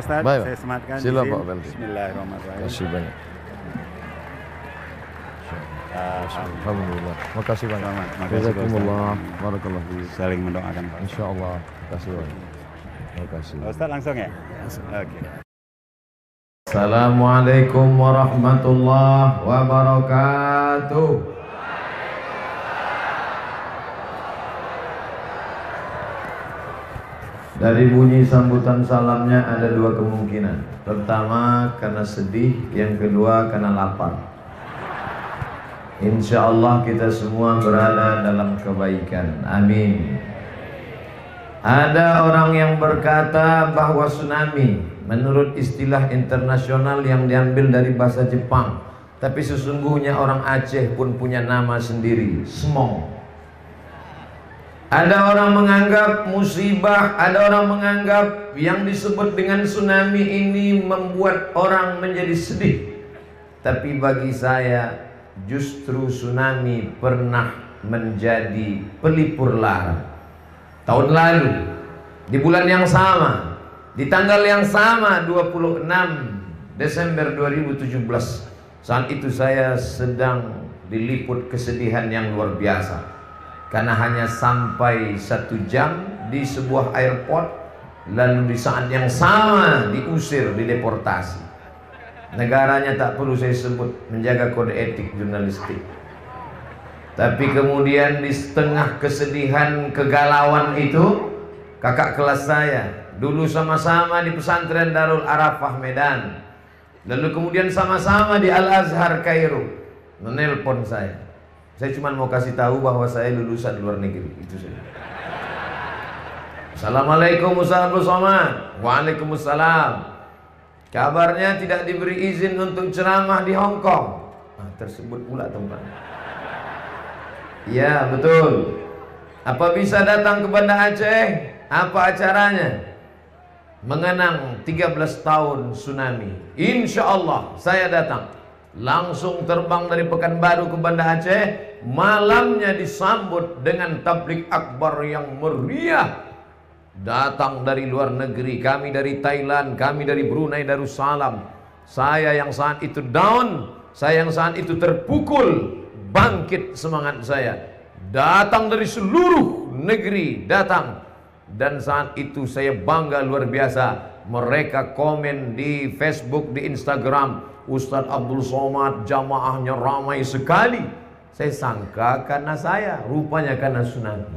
Ustaz, Baik, saya sematkan. sila Pak Beldi. Bismillahirrahmanirrahim. Terima kasih banyak. Alhamdulillah. Makasih banyak. Selamat. Makasih, Pak Jazakumullah. Ustaz. Barakallahu fiik. Saling mendoakan, Pak. Insyaallah. Makasih banyak. Makasih. Pak Ustaz langsung ya? Oke. Assalamualaikum warahmatullahi wabarakatuh. Dari bunyi sambutan salamnya ada dua kemungkinan. Pertama karena sedih, yang kedua karena lapar. Insya Allah kita semua berada dalam kebaikan. Amin. Ada orang yang berkata bahwa tsunami menurut istilah internasional yang diambil dari bahasa Jepang, tapi sesungguhnya orang Aceh pun punya nama sendiri, Smong. Ada orang menganggap musibah, ada orang menganggap yang disebut dengan tsunami ini membuat orang menjadi sedih. Tapi bagi saya justru tsunami pernah menjadi pelipur lara. Tahun lalu di bulan yang sama, di tanggal yang sama, 26 Desember 2017, saat itu saya sedang diliput kesedihan yang luar biasa. Karena hanya sampai 1 jam di sebuah airport, lalu di saat yang sama diusir, dideportasi. Negaranya tak perlu saya sebut, menjaga kode etik jurnalistik. Tapi kemudian di setengah kesedihan, kegalauan itu, kakak kelas saya dulu sama-sama di pesantren Darul Arafah Medan, lalu kemudian sama-sama di Al-Azhar Kairo, menelpon saya. Saya cuma mau kasih tahu bahwa saya lulusan luar negeri, itu saja. Assalamualaikum Ustaz Abdul Somad. Waalaikumsalam. Kabarnya tidak diberi izin untuk ceramah di Hong Kong. Tersebut pula tempat. Ya betul. Apa bisa datang ke Banda Aceh? Apa acaranya? Mengenang 13 tahun tsunami. Insya Allah saya datang. Langsung terbang dari Pekanbaru ke Banda Aceh. Malamnya disambut dengan tablik akbar yang meriah. Datang dari luar negeri, kami dari Thailand, kami dari Brunei Darussalam. Saya yang saat itu down, saya yang saat itu terpukul, bangkit semangat saya. Datang dari seluruh negeri, datang. Dan saat itu saya bangga luar biasa. Mereka komen di Facebook, di Instagram, Ustadz Abdul Somad jamaahnya ramai sekali. Saya sangka karena saya, rupanya karena tsunami.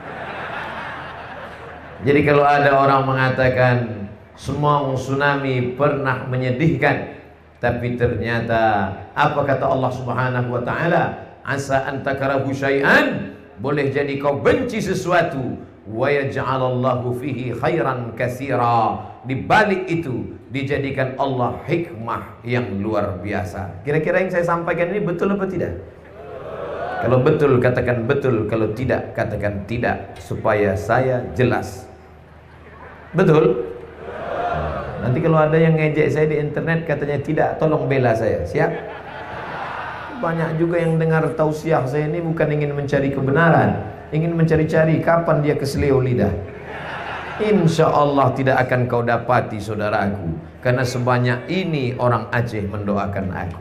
Jadi kalau ada orang mengatakan semua tsunami pernah menyedihkan, tapi ternyata apa kata Allah Subhanahu wa taala? Asa an takrahu syai'an, boleh jadi kau benci sesuatu, wa yaj'alallahu fihi khairan katsira. Di balik itu dijadikan Allah hikmah yang luar biasa. Kira-kira yang saya sampaikan ini betul apa tidak? Kalau betul katakan betul, kalau tidak katakan tidak, supaya saya jelas. Betul? Nanti kalau ada yang ngejek saya di internet katanya tidak, tolong bela saya. Siap? Banyak juga yang dengar tausiah saya ini bukan ingin mencari kebenaran, ingin mencari-cari kapan dia keseleo lidah. Insya Allah tidak akan kau dapati saudaraku, karena sebanyak ini orang Aceh mendoakan aku.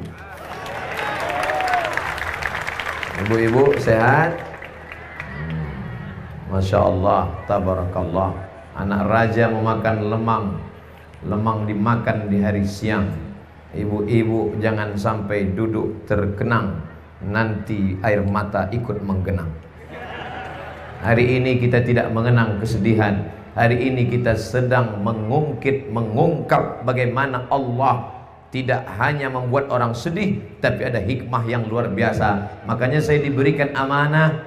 Ibu-ibu sehat? Masya Allah, tabarakallah. Anak raja memakan lemang, lemang dimakan di hari siang. Ibu-ibu jangan sampai duduk terkenang, nanti air mata ikut menggenang. Hari ini kita tidak mengenang kesedihan. Hari ini kita sedang mengungkap bagaimana Allah tidak hanya membuat orang sedih, tapi ada hikmah yang luar biasa. Makanya saya diberikan amanah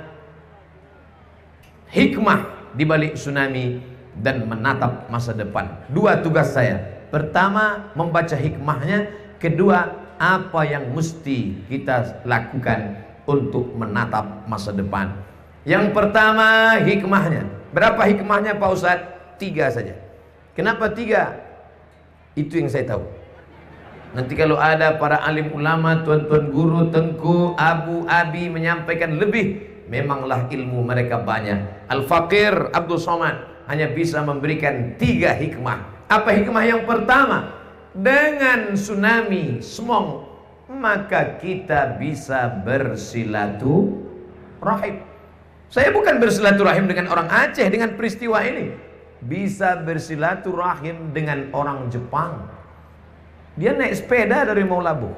hikmah di balik tsunami dan menatap masa depan. Dua tugas saya. Pertama, membaca hikmahnya. Kedua, apa yang mesti kita lakukan untuk menatap masa depan. Yang pertama, hikmahnya. Berapa hikmahnya Pak Ustadz? 3 saja. Kenapa 3? Itu yang saya tahu. Nanti kalau ada para alim ulama, tuan-tuan guru, tengku, abu, abi menyampaikan lebih, memanglah ilmu mereka banyak. Al-Faqir Abdul Somad hanya bisa memberikan 3 hikmah. Apa hikmah yang pertama? Dengan tsunami Semong, maka kita bisa bersilaturahim. Saya bukan bersilaturahim dengan orang Aceh dengan peristiwa ini. Bisa bersilaturahim dengan orang Jepang. Dia naik sepeda dari Maulabu.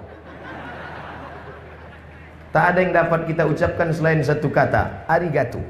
Tak ada yang dapat kita ucapkan selain satu kata, arigato.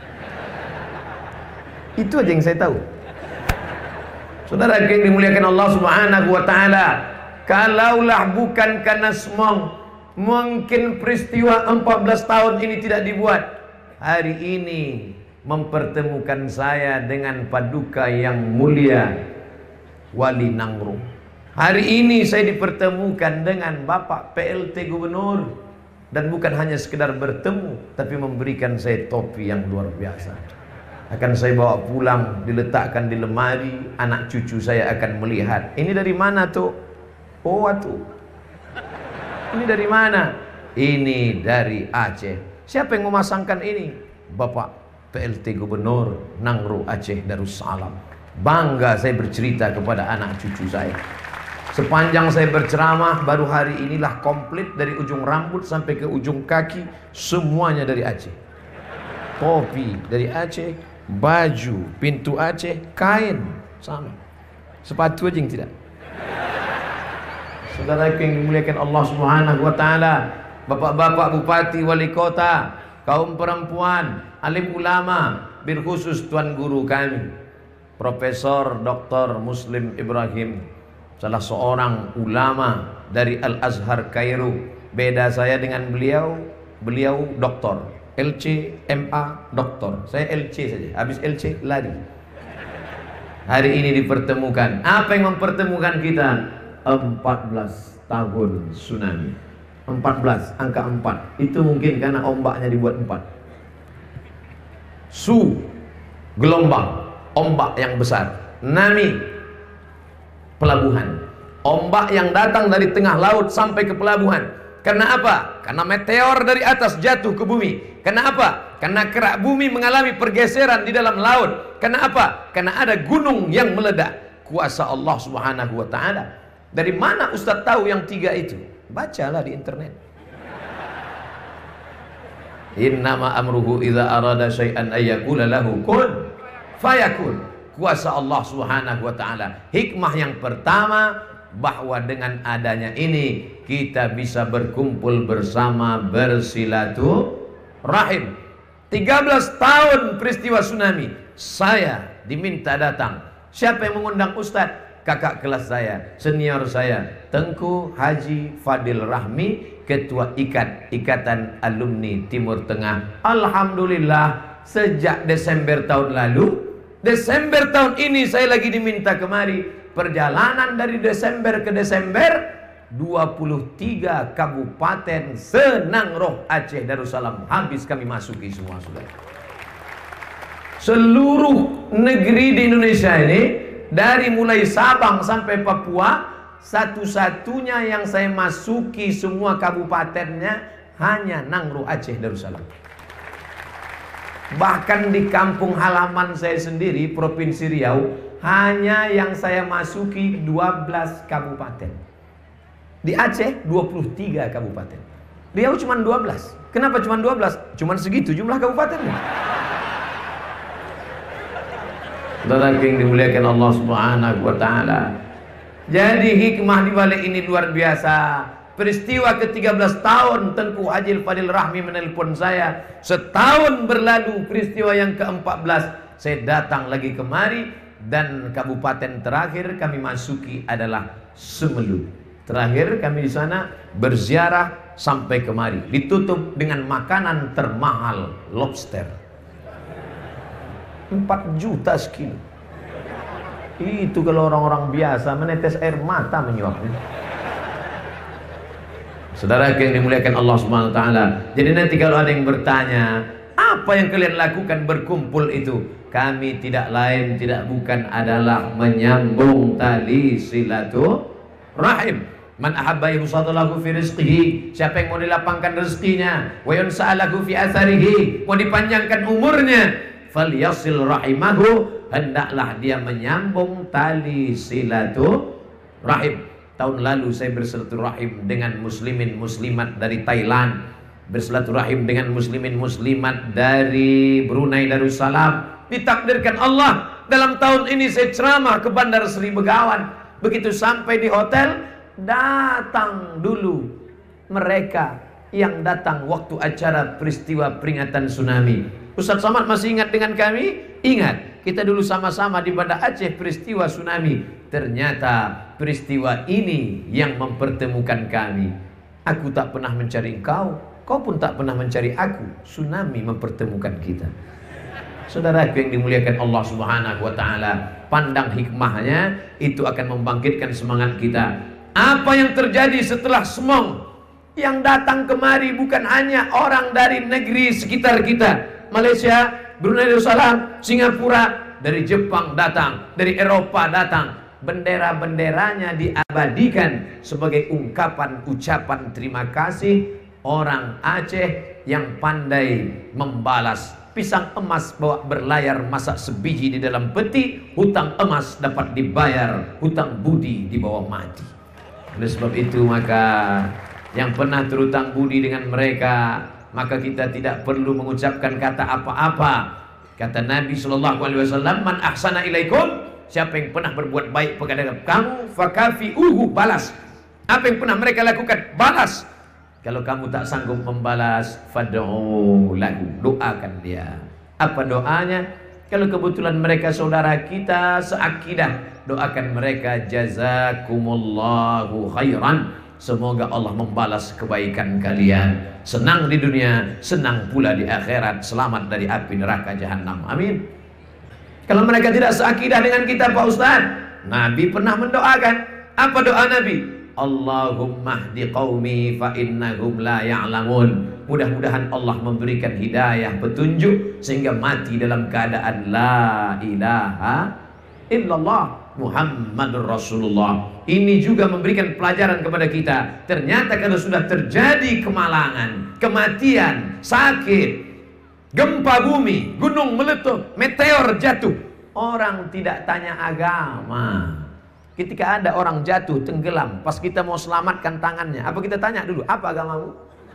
Itu aja yang saya tahu. Saudara yang dimuliakan Allah Subhanahu wa taala, kalaulah bukan karena Semong, mungkin peristiwa 14 tahun ini tidak dibuat. Hari ini mempertemukan saya dengan paduka yang mulia Wali Nangro. Hari ini saya dipertemukan dengan Bapak PLT Gubernur, dan bukan hanya sekedar bertemu, tapi memberikan saya topi yang luar biasa. Akan saya bawa pulang, diletakkan di lemari. Anak cucu saya akan melihat. Ini dari mana tuh? Oh tuh. Ini dari mana? Ini dari Aceh. Siapa yang memasangkan ini? Bapak PLT Gubernur Nangro Aceh Darussalam. Bangga saya bercerita kepada anak cucu saya. Sepanjang saya berceramah, baru hari inilah komplit dari ujung rambut sampai ke ujung kaki, semuanya dari Aceh. Topi dari Aceh, baju pintu Aceh, kain sama, sepatu aja yang tidak. Saudara yang dimuliakan Allah Subhanahu wa taala, bapak-bapak bupati, wali kota, kaum perempuan, alim ulama, bil khusus tuan guru kami Profesor Dr. Muslim Ibrahim, salah seorang ulama dari Al-Azhar Kairo. Beda saya dengan beliau, beliau doktor, LC, MA, doktor. Saya LC saja, habis LC lari. Hari ini dipertemukan. Apa yang mempertemukan kita? 14 tahun tsunami. 14, angka 4. Itu mungkin karena ombaknya dibuat 4. Gelombang, ombak yang besar. Nami, pelabuhan. Ombak yang datang dari tengah laut sampai ke pelabuhan. Karena apa? Karena meteor dari atas jatuh ke bumi. Karena apa? Karena kerak bumi mengalami pergeseran di dalam laut. Karena apa? Karena ada gunung yang meledak. Kuasa Allah Subhanahu wa taala. Dari mana Ustaz tahu yang 3 itu? Bacalah di internet. Innama amruhu idza arada syai'an ayyaqula lahu kun fayakun. Kuasa Allah Subhanahu wa taala. Hikmah yang pertama, bahwa dengan adanya ini kita bisa berkumpul bersama, bersilaturahim. 13 tahun peristiwa tsunami, saya diminta datang. Siapa yang mengundang Ustadz? Kakak kelas saya, senior saya, Tengku Haji Fadil Rahmi, Ketua Ikatan Alumni Timur Tengah. Alhamdulillah, sejak Desember tahun lalu, Desember tahun ini saya lagi diminta kemari. Perjalanan dari Desember ke Desember, 23 kabupaten Senangro Aceh Darussalam habis kami masuki semua, saudara. Seluruh negeri di Indonesia ini, dari mulai Sabang sampai Papua, satu-satunya yang saya masuki semua kabupatennya hanya Nangro Aceh Darussalam. Bahkan di kampung halaman saya sendiri, Provinsi Riau, hanya yang saya masuki 12 kabupaten. Di Aceh 23 kabupaten. Riau cuma 12. Kenapa cuma 12? Cuma segitu jumlah kabupatennya. Saudara yang dimuliakan Allah Subhanahu wa taala. Jadi hikmah di balik ini luar biasa. Peristiwa ke-13 tahun Tengku Haji Fadil Rahmi menelpon saya. Setahun berlalu peristiwa yang ke-14, saya datang lagi kemari. Dan kabupaten terakhir kami masuki adalah Semeru. Terakhir kami di sana berziarah sampai kemari. Ditutup dengan makanan termahal, lobster. 4 juta sekilo. Itu kalau orang-orang biasa menetes air mata menyuapnya. Saudara yang dimuliakan Allah Subhanahu wa taala. Jadi nanti kalau ada yang bertanya, apa yang kalian lakukan berkumpul itu? Kami tidak lain, tidak bukan adalah menyambung tali silaturahim. Man ahabba yusadalahu fi rizqihi, siapa yang mau dilapangkan rezekinya, wa yunsa'alahu fi atharihi, mau dipanjangkan umurnya, falyasil rahimahu, hendaklah dia menyambung tali silaturahim. Tahun lalu saya bersilaturahim dengan muslimin muslimat dari Thailand, bersilaturahim dengan muslimin muslimat dari Brunei Darussalam. Ditakdirkan Allah dalam tahun ini saya ceramah ke Bandar Seri Begawan. Begitu sampai di hotel, datang dulu mereka yang datang waktu acara peristiwa peringatan tsunami. Ustaz Somad masih ingat dengan kami? Ingat, kita dulu sama-sama di Banda Aceh peristiwa tsunami. Ternyata peristiwa ini yang mempertemukan kami. Aku tak pernah mencari engkau, kau pun tak pernah mencari aku. Tsunami mempertemukan kita. Saudaraku yang dimuliakan Allah Subhanahu wa taala, pandang hikmahnya, itu akan membangkitkan semangat kita. Apa yang terjadi setelah Semong? Yang datang kemari bukan hanya orang dari negeri sekitar kita, Malaysia, Brunei Darussalam, Singapura, dari Jepang datang, dari Eropa datang. Bendera-benderanya diabadikan sebagai ungkapan ucapan terima kasih orang Aceh yang pandai membalas. Pisang emas bawa berlayar, masak sebiji di dalam peti, hutang emas dapat dibayar, hutang budi dibawa mati. Oleh sebab itu maka yang pernah terutang budi dengan mereka, maka kita tidak perlu mengucapkan kata apa-apa. Kata Nabi SAW, man ahsana ilaikum, siapa yang pernah berbuat baik kepada kamu, fakafi'uhu, balas. Apa yang pernah mereka lakukan, balas. Kalau kamu tak sanggup membalas, fad'u lahu, doakan dia. Apa doanya? Kalau kebetulan mereka saudara kita seakidah, doakan mereka, jazakumullahu khairan, semoga Allah membalas kebaikan kalian. Senang di dunia, senang pula di akhirat, selamat dari api neraka jahanam. Amin. Kalau mereka tidak seakidah dengan kita Pak Ustaz, Nabi pernah mendoakan. Apa doa Nabi? Allahumma hdi qaumi fa innahum la ya'lamun. Mudah-mudahan Allah memberikan hidayah, petunjuk, sehingga mati dalam keadaan la ilaha illallah Muhammadur Rasulullah. Ini juga memberikan pelajaran kepada kita. Ternyata kalau sudah terjadi kemalangan, kematian, sakit, gempa bumi, gunung meletus, meteor jatuh, orang tidak tanya agama. Ketika ada orang jatuh, tenggelam, pas kita mau selamatkan tangannya, apa kita tanya dulu? Apa agamamu?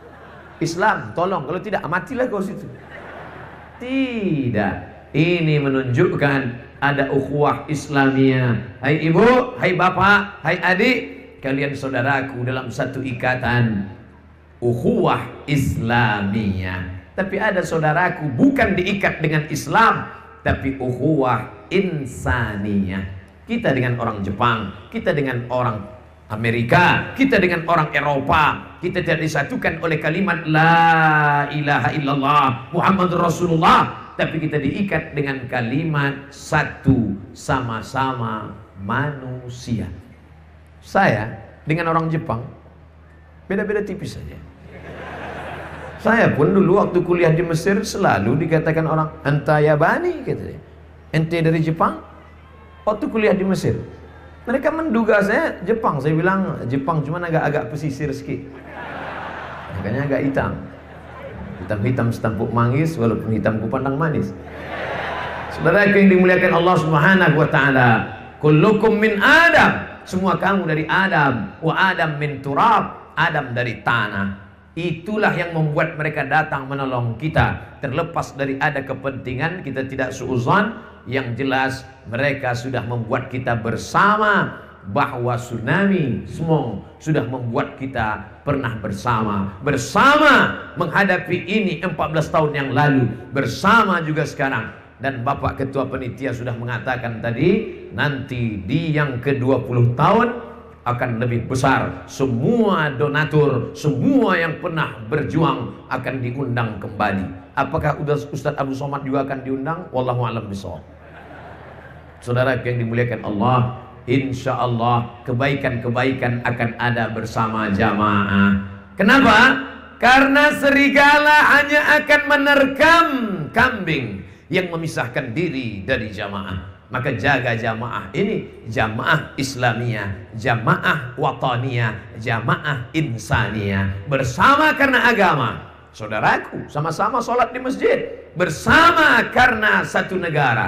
Islam, tolong. Kalau tidak, matilah kau situ. Tidak. Ini menunjukkan ada ukhuwah Islamiyah. Hai ibu, hai bapak, hai adik, kalian saudaraku dalam satu ikatan ukhuwah Islamiyah. Tapi ada saudaraku bukan diikat dengan Islam, tapi ukhuwah insaniyah. Kita dengan orang Jepang, kita dengan orang Amerika, kita dengan orang Eropa, kita tidak disatukan oleh kalimat la ilaha illallah Muhammadur Rasulullah, tapi kita diikat dengan kalimat satu, sama-sama manusia. Saya dengan orang Jepang beda-beda tipis saja. Saya pun dulu waktu kuliah di Mesir selalu dikatakan orang, anta yabani, katanya, ente dari Jepang. Waktu kuliah di Mesir, mereka menduga saya Jepang. Saya bilang Jepang, cuma agak-agak pesisir sedikit, makanya agak hitam. Hitam-hitam setampuk manggis, walaupun hitamku pandang manis. Saudaraku yang dimuliakan Allah Subhanahu wa taala, kullukum min Adam, semua kamu dari Adam, wa Adam min turab, Adam dari tanah. Itulah yang membuat mereka datang menolong kita. Terlepas dari ada kepentingan, kita tidak suuzon. Yang jelas mereka sudah membuat kita bersama, bahwa tsunami Semong sudah membuat kita pernah bersama menghadapi ini 14 tahun yang lalu, bersama juga sekarang. Dan Bapak Ketua Penitia sudah mengatakan tadi, nanti di yang ke-20 tahun akan lebih besar. Semua donatur, semua yang pernah berjuang akan diundang kembali. Apakah Ustadz Abu Somad juga akan diundang? Wallahu a'lam bishawab. Saudara yang dimuliakan Allah, insya Allah kebaikan-kebaikan akan ada bersama jamaah. Kenapa? Karena serigala hanya akan menerkam kambing yang memisahkan diri dari jamaah. Maka jaga jamaah ini, jamaah Islamiyah, jamaah wataniyah, jamaah insaniyah, bersama karena agama. Saudaraku, sama-sama sholat di masjid, bersama karena satu negara.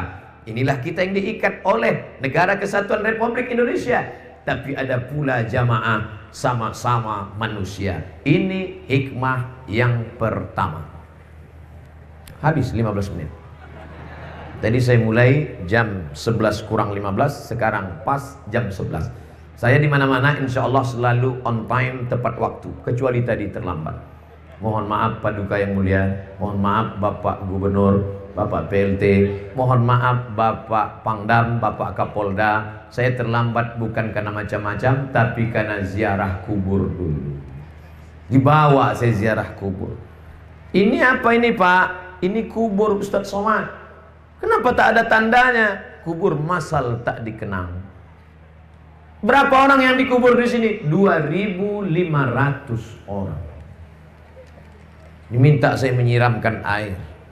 Inilah kita yang diikat oleh Negara Kesatuan Republik Indonesia. Tapi ada pula jamaah sama-sama manusia. Ini hikmah yang pertama. Habis 15 menit. Tadi saya mulai jam 11 kurang 15, sekarang pas jam 11. Saya di mana-mana insya Allah selalu on time, tepat waktu, kecuali tadi terlambat. Mohon maaf Paduka yang mulia, mohon maaf Bapak Gubernur, Bapak PLT, mohon maaf Bapak Pangdam, Bapak Kapolda. Saya terlambat bukan karena macam-macam, tapi karena ziarah kubur dulu. Dibawa saya ziarah kubur. Ini apa ini Pak? Ini kubur Ustadz Somad. Kenapa tak ada tandanya? Kubur masal tak dikenang. Berapa orang yang dikubur di sini? 2.500 orang. Diminta saya menyiramkan air,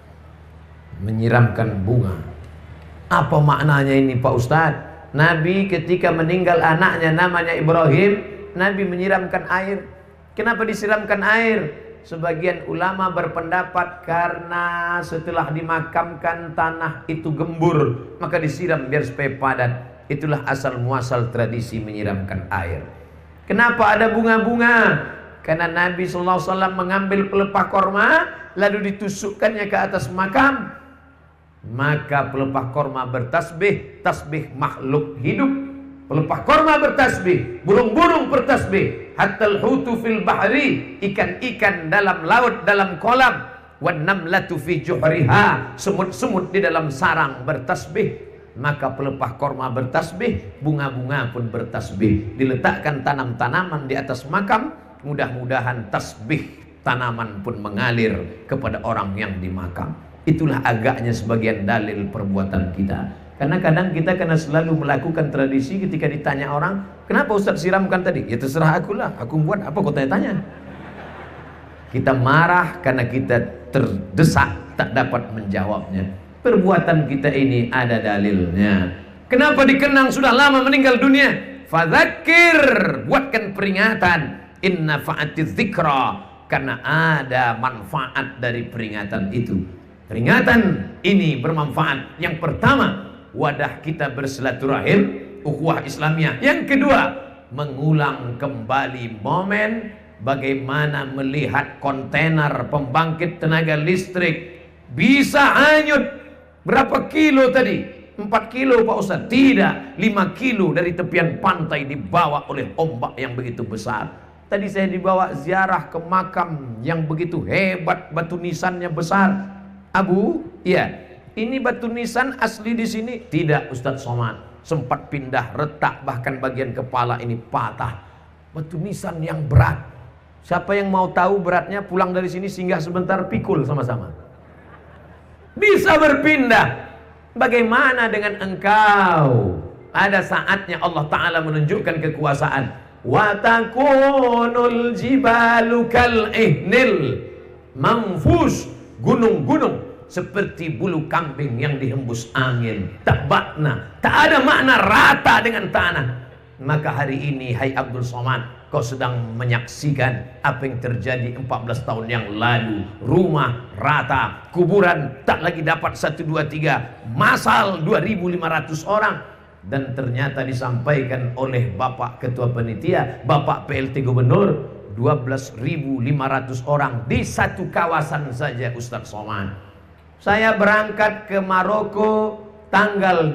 menyiramkan bunga. Apa maknanya ini Pak Ustadz? Nabi ketika meninggal anaknya namanya Ibrahim, Nabi menyiramkan air. Kenapa disiramkan air? Sebagian ulama berpendapat karena setelah dimakamkan tanah itu gembur, maka disiram biar supaya padat. Itulah asal muasal tradisi menyiramkan air. Kenapa ada bunga-bunga? Karena Nabi SAW mengambil pelepah korma lalu ditusukkannya ke atas makam. Maka pelepah korma bertasbih, tasbih makhluk hidup. Pelepah korma bertasbih, burung-burung bertasbih. Hattal hutu fil bahri, ikan-ikan dalam laut, dalam kolam. Wan namlatu fi juhriha, semut-semut di dalam sarang bertasbih. Maka pelepah korma bertasbih, bunga-bunga pun bertasbih. Diletakkan tanam-tanaman di atas makam. Mudah-mudahan tasbih tanaman pun mengalir kepada orang yang dimakam. Itulah agaknya sebagian dalil perbuatan kita. Karena kadang kita kena selalu melakukan tradisi ketika ditanya orang, kenapa Ustaz siramkan tadi? Ya terserah akulah, aku buat apa kau tanya-tanya. Kita marah karena kita terdesak tak dapat menjawabnya. Perbuatan kita ini ada dalilnya. Kenapa dikenang sudah lama meninggal dunia? Fadzakir, buatkan peringatan. Inna fa'atiz dzikra, karena ada manfaat dari peringatan itu. Peringatan ini bermanfaat. Yang pertama, wadah kita bersilaturahim, ukhuwah Islamiyah. Yang kedua, mengulang kembali momen bagaimana melihat kontainer pembangkit tenaga listrik bisa hanyut. Berapa kilo tadi? 4 kilo Pak Ustaz? Tidak, 5 kilo dari tepian pantai dibawa oleh ombak yang begitu besar. Tadi saya dibawa ziarah ke makam yang begitu hebat, batu nisannya besar. Abu, iya, ini batu nisan asli di sini? Tidak Ustadz Somad, sempat pindah retak, bahkan bagian kepala ini patah. Batu nisan yang berat. Siapa yang mau tahu beratnya, pulang dari sini singgah sebentar, pikul sama-sama. Bisa berpindah. Bagaimana dengan engkau? Ada saatnya Allah Ta'ala menunjukkan kekuasaan. Wa takunul jibalu kal ihnil manfus, gunung-gunung seperti bulu kambing yang dihembus angin. Tak makna, tak ada makna rata dengan tanah. Maka hari ini hai Abdul Somad, kau sedang menyaksikan apa yang terjadi 14 tahun yang lalu. Rumah rata, kuburan tak lagi dapat 1, 2, 3, masal 2.500 orang. Dan ternyata disampaikan oleh Bapak Ketua Panitia, Bapak PLT Gubernur, 12.500 orang di satu kawasan saja Ustadz Somad. Saya berangkat ke Maroko tanggal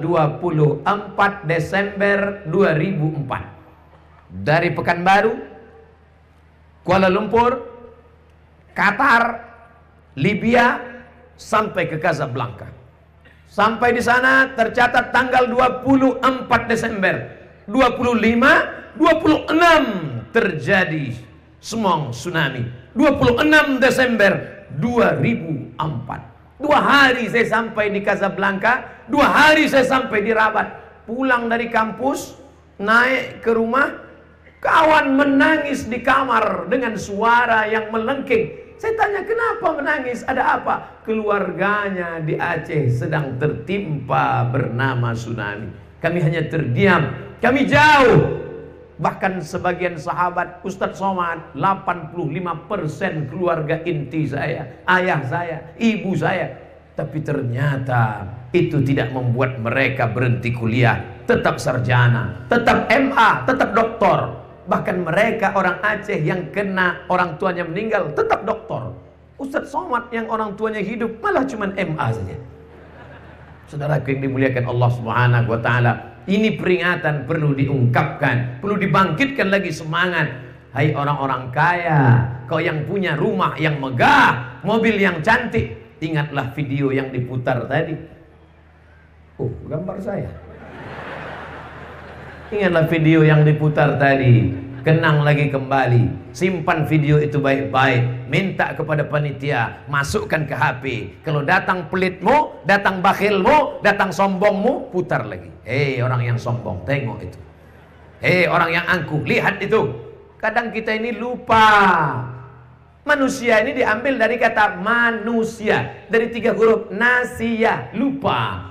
24 Desember 2004. Dari Pekanbaru, Kuala Lumpur, Qatar, Libya, sampai ke Casablanca. Sampai di sana tercatat tanggal 24 Desember 25, 26 terjadi Semong tsunami. 26 Desember 2004. 2 hari saya sampai di Casablanca, 2 hari saya sampai di Rabat. Pulang dari kampus, naik ke rumah, kawan menangis di kamar dengan suara yang melengking. Saya tanya, kenapa menangis? Ada apa? Keluarganya di Aceh sedang tertimpa bernama tsunami. Kami hanya terdiam, kami jauh. Bahkan sebagian sahabat, Ustadz Somad, 85% keluarga inti saya, ayah saya, ibu saya, Tapi ternyata itu tidak membuat mereka berhenti kuliah, tetap sarjana, tetap MA, tetap doktor. Bahkan mereka orang Aceh yang kena orang tuanya meninggal tetap doktor. Ustadz Somad yang orang tuanya hidup malah cuma MA saja. Saudara yang dimuliakan Allah Subhanahu wa taala, ini peringatan perlu diungkapkan, perlu dibangkitkan lagi semangat. Hai orang-orang kaya, kau yang punya rumah yang megah, mobil yang cantik, ingatlah video yang diputar tadi. Oh, gambar saya. Ingatlah video yang diputar tadi. Kenang lagi kembali. Simpan video itu baik-baik. Minta kepada panitia, masukkan ke HP. Kalau datang pelitmu, datang bakhilmu, datang sombongmu, putar lagi. Orang yang sombong, tengok itu. Orang yang angkuh, lihat itu. Kadang kita ini lupa. Manusia ini diambil dari kata manusia, dari 3 huruf nasia, lupa.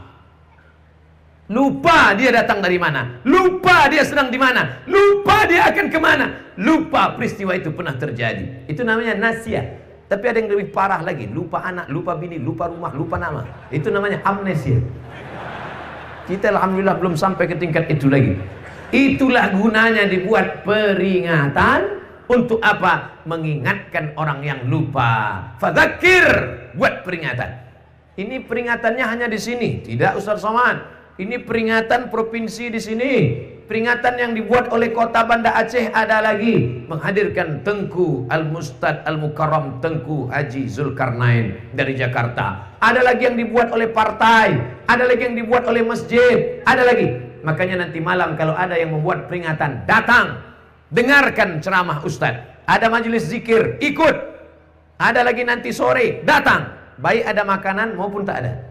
Lupa dia datang dari mana, lupa dia sedang di mana, lupa dia akan kemana, lupa peristiwa itu pernah terjadi. Itu namanya nasia. Tapi ada yang lebih parah lagi, lupa anak, lupa bini, lupa rumah, lupa nama. Itu namanya amnesia. Kita alhamdulillah belum sampai ke tingkat itu lagi. Itulah gunanya dibuat peringatan. Untuk apa? Mengingatkan orang yang lupa. Fadzakir, buat peringatan. Ini peringatannya hanya di sini, tidak Ustaz Somad. Ini peringatan provinsi di sini. Peringatan yang dibuat oleh Kota Banda Aceh ada lagi, menghadirkan Tengku Al-Mustad Al-Mukarram Tengku Haji Zulkarnain dari Jakarta. Ada lagi yang dibuat oleh partai, ada lagi yang dibuat oleh masjid, ada lagi. Makanya nanti malam kalau ada yang membuat peringatan, datang, dengarkan ceramah Ustadz. Ada majelis zikir, ikut. Ada lagi nanti sore, datang. Baik ada makanan maupun tak ada.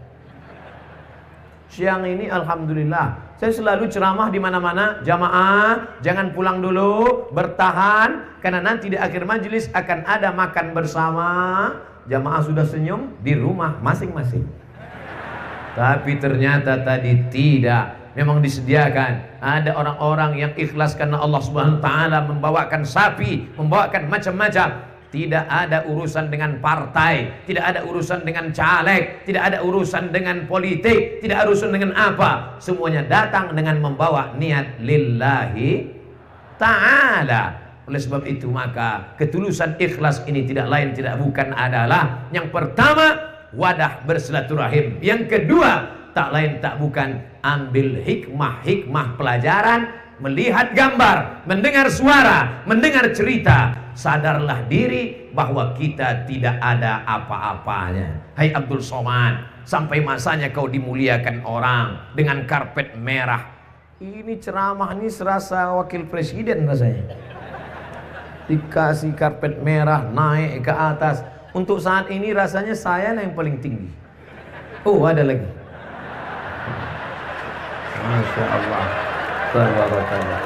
Siang ini alhamdulillah saya selalu ceramah di mana-mana, jamaah jangan pulang dulu, bertahan karena nanti di akhir majelis akan ada makan bersama. Jamaah sudah senyum di rumah masing-masing. Tapi ternyata tadi tidak. Memang disediakan. Ada orang-orang yang ikhlas karena Allah Subhanahu wa taala membawakan sapi, membawakan macam-macam. Tidak ada urusan dengan partai, tidak ada urusan dengan caleg, tidak ada urusan dengan politik, tidak ada urusan dengan apa. Semuanya datang dengan membawa niat lillahi ta'ala. Oleh sebab itu maka ketulusan ikhlas ini tidak lain tidak bukan adalah yang pertama wadah bersilaturahim, yang kedua tak lain tak bukan ambil hikmah pelajaran, melihat gambar, mendengar suara, mendengar cerita. Sadarlah diri bahwa kita tidak ada apa-apanya. Hai Abdul Somad, sampai masanya kau dimuliakan orang dengan karpet merah. Ini ceramah ini serasa wakil presiden rasanya. Dikasih karpet merah naik ke atas. Untuk saat ini rasanya saya yang paling tinggi. Oh, ada lagi. Masya Allah. Tabarakallah.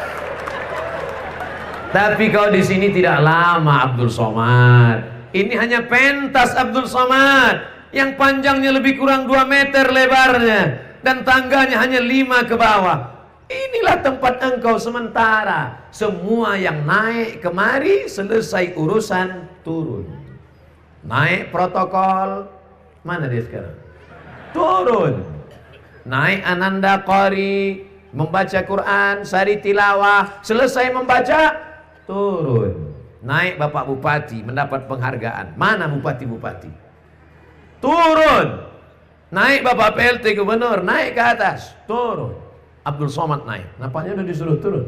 Tapi kau di sini tidak lama Abdul Somad. Ini hanya pentas Abdul Somad yang panjangnya lebih kurang 2 meter lebarnya dan tangganya hanya 5 ke bawah. Inilah tempat engkau sementara. Semua yang naik kemari selesai urusan turun. Naik protokol, mana dia sekarang? Turun. Naik Ananda Qari, membaca Quran, sari tilawah, selesai membaca, turun. Naik Bapak Bupati mendapat penghargaan. Mana bupati-bupati? Turun. Naik Bapak PLT Gubernur, naik ke atas, turun. Abdul Somad naik. Nampaknya udah disuruh turun.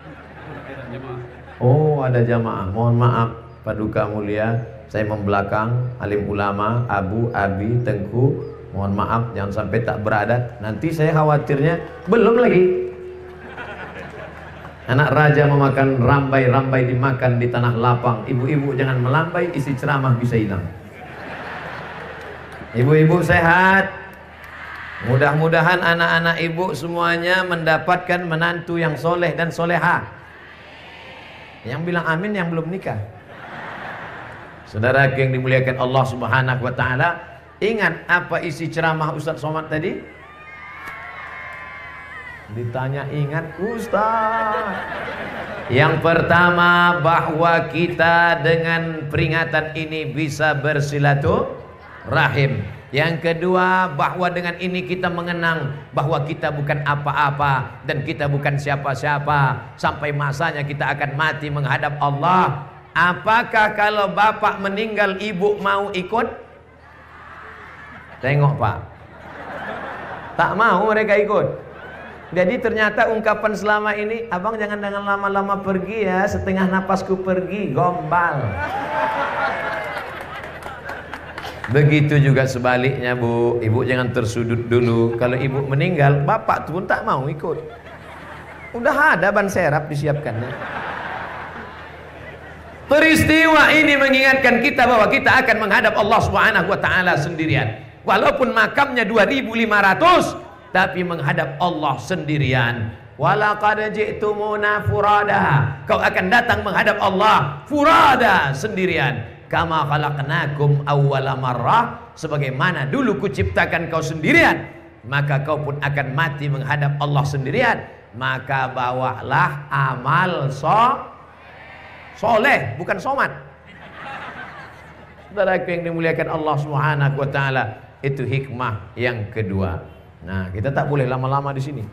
Oh, ada jamaah. Mohon maaf Paduka Mulia, saya membelakang alim ulama, Abu, Abi, Tengku. Mohon maaf jangan sampai tak beradat. Nanti saya khawatirnya belum lagi. Anak raja memakan rambai-rambai dimakan di tanah lapang. Ibu-ibu jangan melambai, isi ceramah bisa hilang. Ibu-ibu sehat. Mudah-mudahan anak-anak ibu semuanya mendapatkan menantu yang soleh dan soleha. Yang bilang amin yang belum nikah. Saudara yang dimuliakan Allah Subhanahu wa taala, ingat apa isi ceramah Ustaz Somad tadi? Ditanya ingat Ustaz. Yang pertama bahwa kita dengan peringatan ini bisa bersilaturahim. rahim. Yang kedua, bahwa dengan ini kita mengenang bahwa kita bukan apa-apa dan kita bukan siapa-siapa. Sampai masanya kita akan mati menghadap Allah. Apakah kalau bapak meninggal ibu mau ikut? Tengok Pak, tak mau mereka ikut. Jadi ternyata ungkapan selama ini, abang jangan lama-lama pergi ya, setengah napasku pergi, gombal. Begitu juga sebaliknya Bu, ibu jangan tersudut dulu. Kalau ibu meninggal, bapak pun tak mau ikut. Udah ada ban serap disiapkannya. Peristiwa ini mengingatkan kita bahwa kita akan menghadap Allah Subhanahu wa taala sendirian. Walaupun makamnya 2500, tapi menghadap Allah sendirian. Walaqad ji'tumuna furada. Kau akan datang menghadap Allah furada, sendirian. Kama khalaqnakum awwala marrah, sebagaimana dulu kuciptakan kau sendirian, maka kau pun akan mati menghadap Allah sendirian. Maka bawalah amal soleh, bukan somat. Saudaraku yang dimuliakan Allah Subhanahu wa taala, itu hikmah yang kedua. Nah, kita tak boleh lama-lama di sini.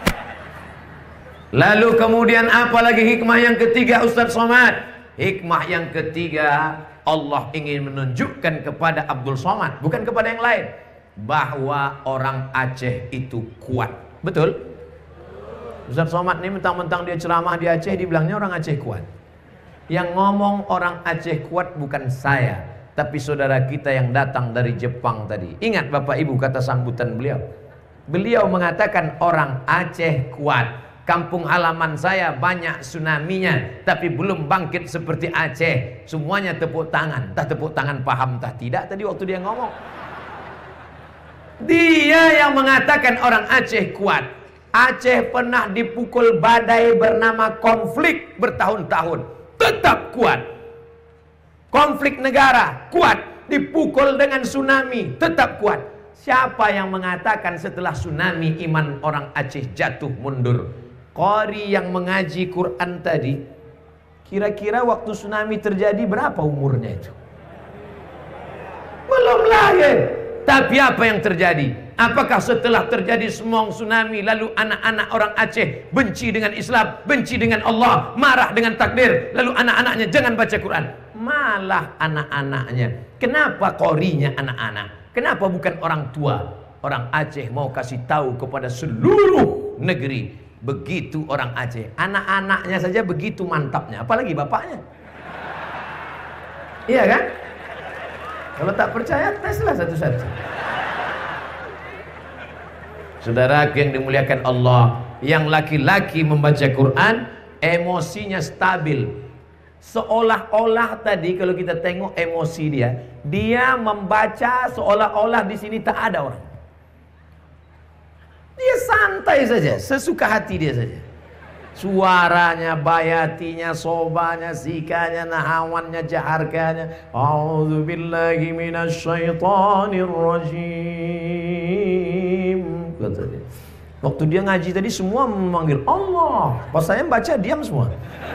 Lalu kemudian apa lagi hikmah yang ketiga Ustaz Somad? Hikmah yang ketiga, Allah ingin menunjukkan kepada Abdul Somad, bukan kepada yang lain, bahwa orang Aceh itu kuat. Betul? Ustaz Somad ini mentang-mentang dia ceramah di Aceh, dibilangnya orang Aceh kuat. Yang ngomong orang Aceh kuat bukan saya, tapi saudara kita yang datang dari Jepang tadi. Ingat Bapak Ibu kata sambutan beliau. Beliau mengatakan orang Aceh kuat. Kampung halaman saya banyak tsunaminya, tapi belum bangkit seperti Aceh. Semuanya tepuk tangan. Entah tepuk tangan paham, entah tidak tadi waktu dia ngomong. Dia yang mengatakan orang Aceh kuat. Aceh pernah dipukul badai bernama konflik bertahun-tahun, tetap kuat. Konflik negara kuat, dipukul dengan tsunami tetap kuat. Siapa yang mengatakan setelah tsunami iman orang Aceh jatuh mundur? Qari yang mengaji Quran tadi, kira-kira waktu tsunami terjadi berapa umurnya itu? Belum lahir. Tapi apa yang terjadi? Apakah setelah terjadi semong tsunami lalu anak-anak orang Aceh benci dengan Islam, benci dengan Allah, marah dengan takdir, lalu anak-anaknya jangan baca Quran? Malah anak-anaknya. Kenapa qorinya anak-anak? Kenapa bukan orang tua? Orang Aceh mau kasih tahu kepada seluruh negeri. Begitu orang Aceh, anak-anaknya saja begitu mantapnya, apalagi bapaknya. Iya kan? Kalau tak percaya, teslah satu-satu. Saudara yang dimuliakan Allah, yang laki-laki membaca Quran, emosinya stabil. Seolah-olah tadi kalau kita tengok emosi dia membaca seolah-olah di sini tak ada orang. Dia santai saja, sesuka hati dia saja. Suaranya, bayatinya, sobanya, zikanya, nahawannya, jaharkanya. A'udzubillahi minasyaitonirrajim. Kata dia. Waktu dia ngaji tadi semua memanggil Allah. Pas saya baca diam semua.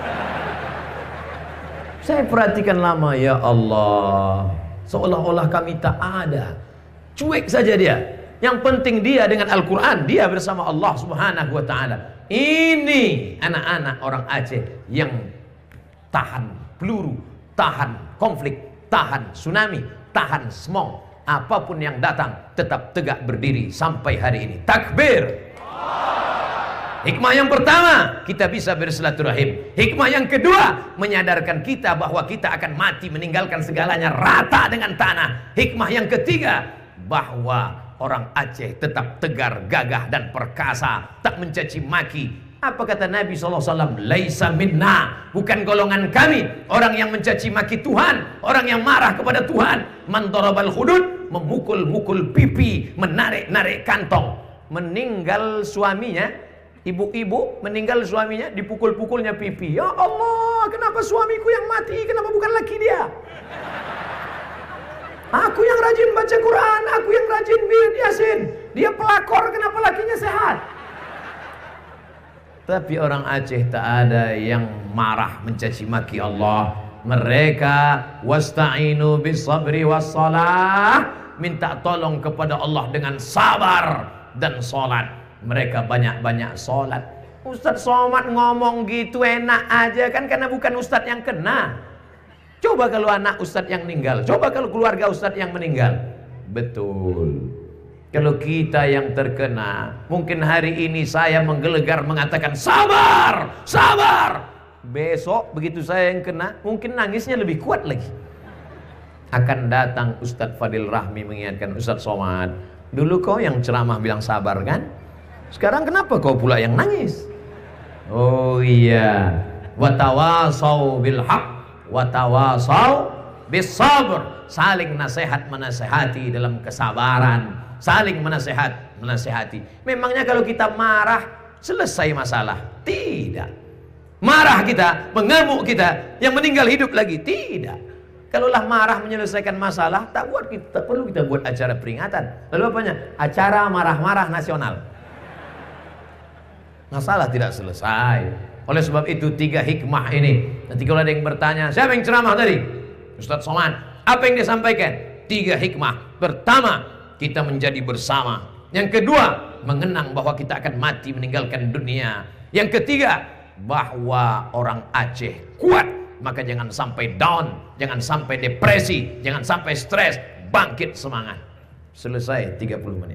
Saya perhatikan lama, ya Allah. Seolah-olah kami tak ada. Cuek saja dia. Yang penting dia dengan Al-Quran, dia bersama Allah Subhanahu wa ta'ala. Ini anak-anak orang Aceh yang tahan peluru, tahan konflik, tahan tsunami, tahan semong. Apapun yang datang tetap tegak berdiri sampai hari ini. Takbir. Hikmah yang pertama, kita bisa bersilaturahim. Hikmah yang kedua, menyadarkan kita bahwa kita akan mati meninggalkan segalanya rata dengan tanah. Hikmah yang ketiga, bahwa orang Aceh tetap tegar, gagah dan perkasa, tak mencaci maki. Apa kata Nabi SAW? Laisa minna, bukan golongan kami. Orang yang mencaci maki Tuhan, orang yang marah kepada Tuhan. Man darabal hudud, memukul-mukul pipi, menarik-narik kantong. Meninggal suaminya, ibu-ibu meninggal suaminya, dipukul-pukulnya pipi. Ya Allah, kenapa suamiku yang mati, kenapa bukan laki dia? Aku yang rajin baca Quran, aku yang rajin wirid Yasin. Dia pelakor, kenapa lakinya sehat? Tapi orang Aceh tak ada yang marah mencaci maki Allah. Mereka wasta'inu bisabri wassalah, minta tolong kepada Allah dengan sabar dan sholat. Mereka banyak-banyak sholat. Ustadz Somad ngomong gitu enak aja kan, karena bukan ustadz yang kena. Coba kalau anak ustadz yang meninggal, coba kalau keluarga ustadz yang meninggal. Betul. Kalau kita yang terkena, mungkin hari ini saya menggelegar mengatakan sabar, sabar. Besok begitu saya yang kena, mungkin nangisnya lebih kuat lagi. Akan datang Ustadz Fadil Rahmi mengingatkan, Ustadz Somad, dulu kau yang ceramah bilang sabar kan? Sekarang kenapa kau pula yang nangis? Oh iya, watawasau bil haq, watawasau bis sabr. Saling nasihat menasehati dalam kesabaran, saling menasehati. Memangnya kalau kita marah selesai masalah? Tidak. Marah kita, mengamuk kita, yang meninggal hidup lagi? Tidak. Kalaulah marah menyelesaikan masalah, tak perlu kita buat acara peringatan. Lalu apanya? Acara marah-marah nasional. Masalah tidak selesai. Oleh sebab itu 3 hikmah ini. Nanti kalau ada yang bertanya, siapa yang ceramah tadi? Ustadz Somad. Apa yang dia sampaikan? 3 hikmah. Pertama, kita menjadi bersama. Yang kedua, mengenang bahwa kita akan mati meninggalkan dunia. Yang ketiga, bahwa orang Aceh kuat. Maka jangan sampai down, jangan sampai depresi, jangan sampai stres, bangkit semangat. Selesai 30 menit.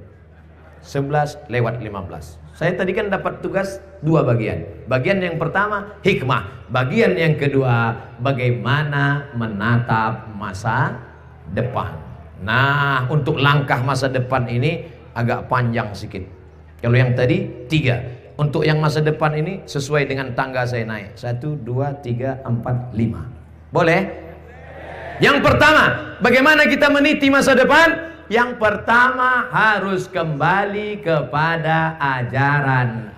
11:15. Saya tadi kan dapat tugas 2 bagian. Bagian yang pertama hikmah, bagian yang kedua bagaimana menatap masa depan. Nah, untuk langkah masa depan ini agak panjang sedikit. Kalau yang tadi 3. Untuk yang masa depan ini sesuai dengan tangga saya naik. 1, 2, 3, 4, 5. Boleh? Yang pertama, bagaimana kita meniti masa depan? Yang pertama harus kembali kepada ajaran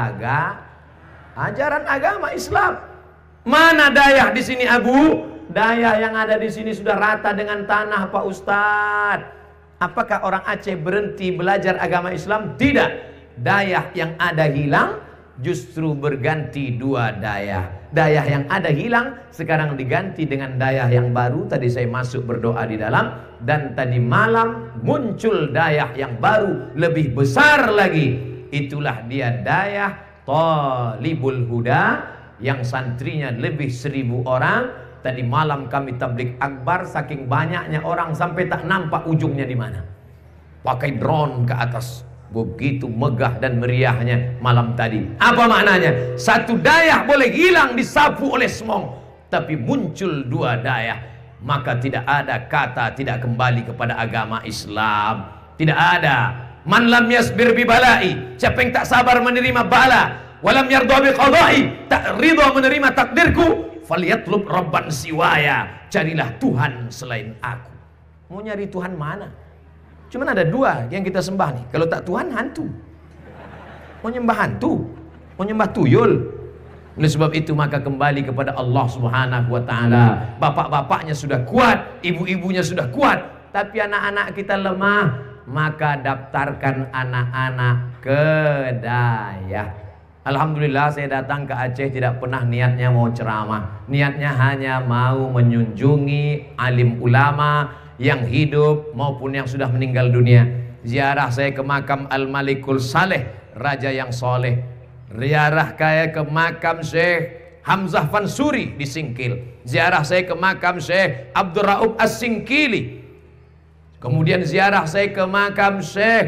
agama Islam. Mana dayah di sini, Abu? Dayah yang ada di sini sudah rata dengan tanah, Pak Ustadz. Apakah orang Aceh berhenti belajar agama Islam? Tidak. Dayah yang ada hilang, justru berganti 2 dayah. Dayah yang ada hilang sekarang diganti dengan dayah yang baru. Tadi saya masuk berdoa di dalam, dan tadi malam muncul dayah yang baru lebih besar lagi. Itulah dia dayah Thalibul Huda yang santrinya lebih 1000 orang. Tadi malam kami tablik akbar, saking banyaknya orang sampai tak nampak ujungnya di mana. Pakai drone ke atas. Begitu megah dan meriahnya malam tadi. Apa maknanya? 1 dayah boleh hilang disapu oleh semong, tapi muncul 2 dayah. Maka tidak ada kata tidak kembali kepada agama Islam. Tidak ada. Man lam yasbir bi balai, siapa yang tak sabar menerima bala, walam yardha bi qadai, tak ridha menerima takdirku, falyatlub rabban siwaya, carilah Tuhan selain aku. Mau nyari Tuhan mana? Cuman ada 2 yang kita sembah nih. Kalau tak Tuhan, hantu. Mau nyembah hantu, mau nyembah tuyul. Oleh sebab itu maka kembali kepada Allah Subhanahu wa taala. Bapak-bapaknya sudah kuat, ibu-ibunya sudah kuat, tapi anak-anak kita lemah. Maka daftarkan anak-anak ke dayah. Alhamdulillah saya datang ke Aceh tidak pernah niatnya mau ceramah. Niatnya hanya mau menjunjungi alim ulama yang hidup maupun yang sudah meninggal dunia. Ziarah saya ke makam Al-Malikul Saleh, raja yang soleh. Ziarah saya ke makam Syekh Hamzah Fansuri di Singkil. Ziarah saya ke makam Syekh Abdul Raub As-Singkili. Kemudian ziarah saya ke makam Syekh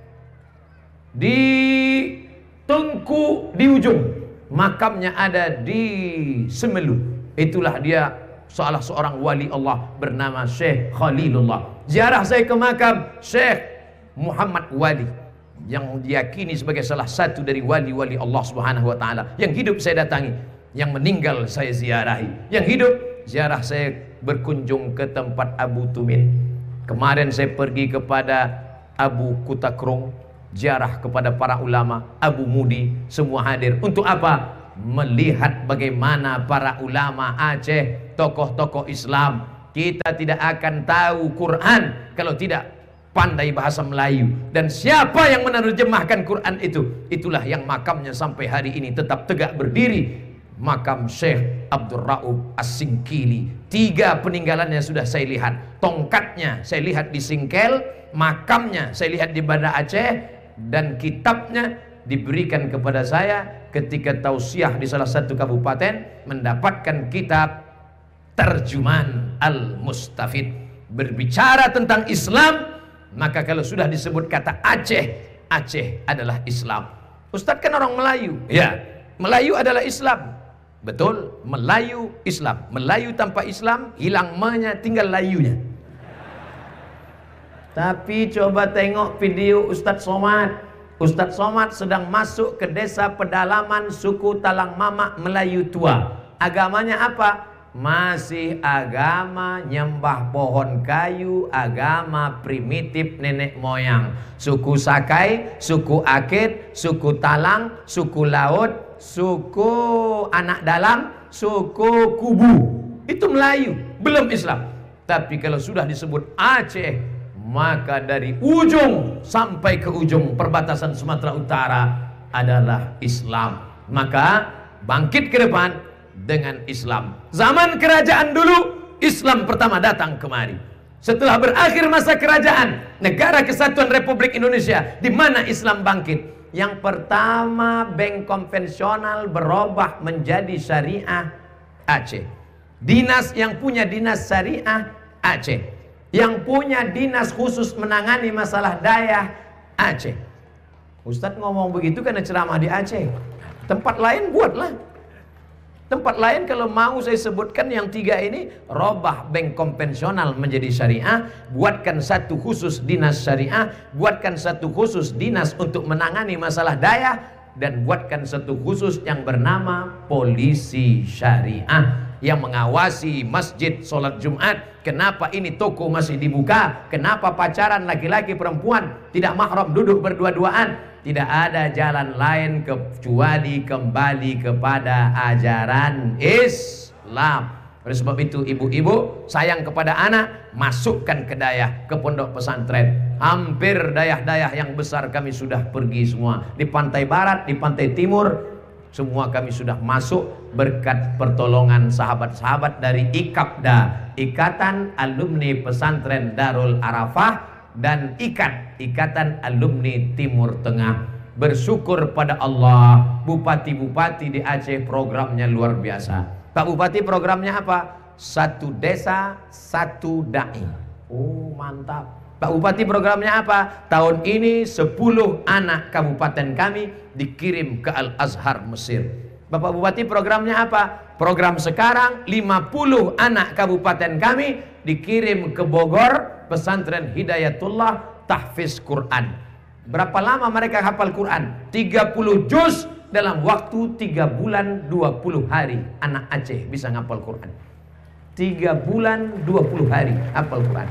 di Tengku di ujung. Makamnya ada di Semelu. Itulah dia salah seorang wali Allah bernama Syekh Khalilullah. Ziarah saya ke makam Syekh Muhammad Wali yang diyakini sebagai salah satu dari wali-wali Allah Subhanahu wa taala. Yang hidup saya datangi, yang meninggal saya ziarahi. Yang hidup ziarah saya berkunjung ke tempat Abu Tumin. Kemarin saya pergi kepada Abu Kutakrung, ziarah kepada para ulama, Abu Mudi, semua hadir. Untuk apa? Melihat bagaimana para ulama Aceh, tokoh-tokoh Islam. Kita tidak akan tahu Quran kalau tidak pandai bahasa Melayu. Dan siapa yang menerjemahkan Quran itu? Itulah yang makamnya sampai hari ini tetap tegak berdiri makam Syekh Abdul Rauf As-Singkili. 3 peninggalannya sudah saya lihat. Tongkatnya saya lihat di Singkel, makamnya saya lihat di Banda Aceh, dan kitabnya diberikan kepada saya ketika tausiah di salah satu kabupaten, mendapatkan kitab Terjemahan Al-Mustafid. Berbicara tentang Islam, maka kalau sudah disebut kata Aceh, Aceh adalah Islam. Ustadz kan orang Melayu. Ya, Melayu adalah Islam. Betul, Melayu Islam. Melayu tanpa Islam hilang me-nya, tinggal layunya. Tapi coba tengok video Ustadz Somad. Ustadz Somad sedang masuk ke desa pedalaman suku Talang Mamak Melayu tua. Agamanya apa? Masih agama nyembah pohon kayu, agama primitif nenek moyang. Suku Sakai, suku Akit, suku Talang, suku Laut, suku Anak Dalam, suku Kubu. Itu Melayu, belum Islam. Tapi kalau sudah disebut Aceh, maka dari ujung sampai ke ujung perbatasan Sumatera Utara adalah Islam. Maka bangkit ke depan dengan Islam. Zaman kerajaan dulu, Islam pertama datang kemari. Setelah berakhir masa kerajaan Negara Kesatuan Republik Indonesia, di mana Islam bangkit, yang pertama bank konvensional berubah menjadi syariah, Aceh. Dinas yang punya dinas syariah, Aceh. Yang punya dinas khusus menangani masalah daya, Aceh. Ustadz ngomong begitu karena ceramah di Aceh. Tempat lain buatlah. Tempat lain kalau mau saya sebutkan yang 3 ini, robah bank konvensional menjadi syariah, buatkan satu khusus dinas syariah, buatkan satu khusus dinas untuk menangani masalah daya, dan buatkan satu khusus yang bernama polisi syariah yang mengawasi masjid, sholat Jumat. Kenapa ini toko masih dibuka? Kenapa pacaran laki-laki perempuan tidak mahram duduk berdua-duaan? Tidak ada jalan lain kecuali kembali kepada ajaran Islam. Oleh sebab itu ibu-ibu sayang kepada anak, masukkan ke dayah, ke pondok pesantren. Hampir dayah-dayah yang besar kami sudah pergi semua. Di pantai barat, di pantai timur, semua kami sudah masuk berkat pertolongan sahabat-sahabat dari IKAPDA, Ikatan Alumni Pesantren Darul Arafah, dan Ikatan Alumni Timur Tengah. Bersyukur pada Allah, bupati-bupati di Aceh programnya luar biasa. Pak Bupati programnya apa? 1 desa, 1 dai. Oh mantap. Pak Bupati programnya apa? Tahun ini 10 anak kabupaten kami dikirim ke Al-Azhar Mesir. Bapak Bupati programnya apa? Program sekarang 50 anak kabupaten kami dikirim ke Bogor, pesantren Hidayatullah, tahfiz Quran. Berapa lama mereka hafal Quran? 30 juz dalam waktu 3 bulan 20 hari. Anak Aceh bisa ngapal Quran. 3 bulan 20 hari hafal Quran.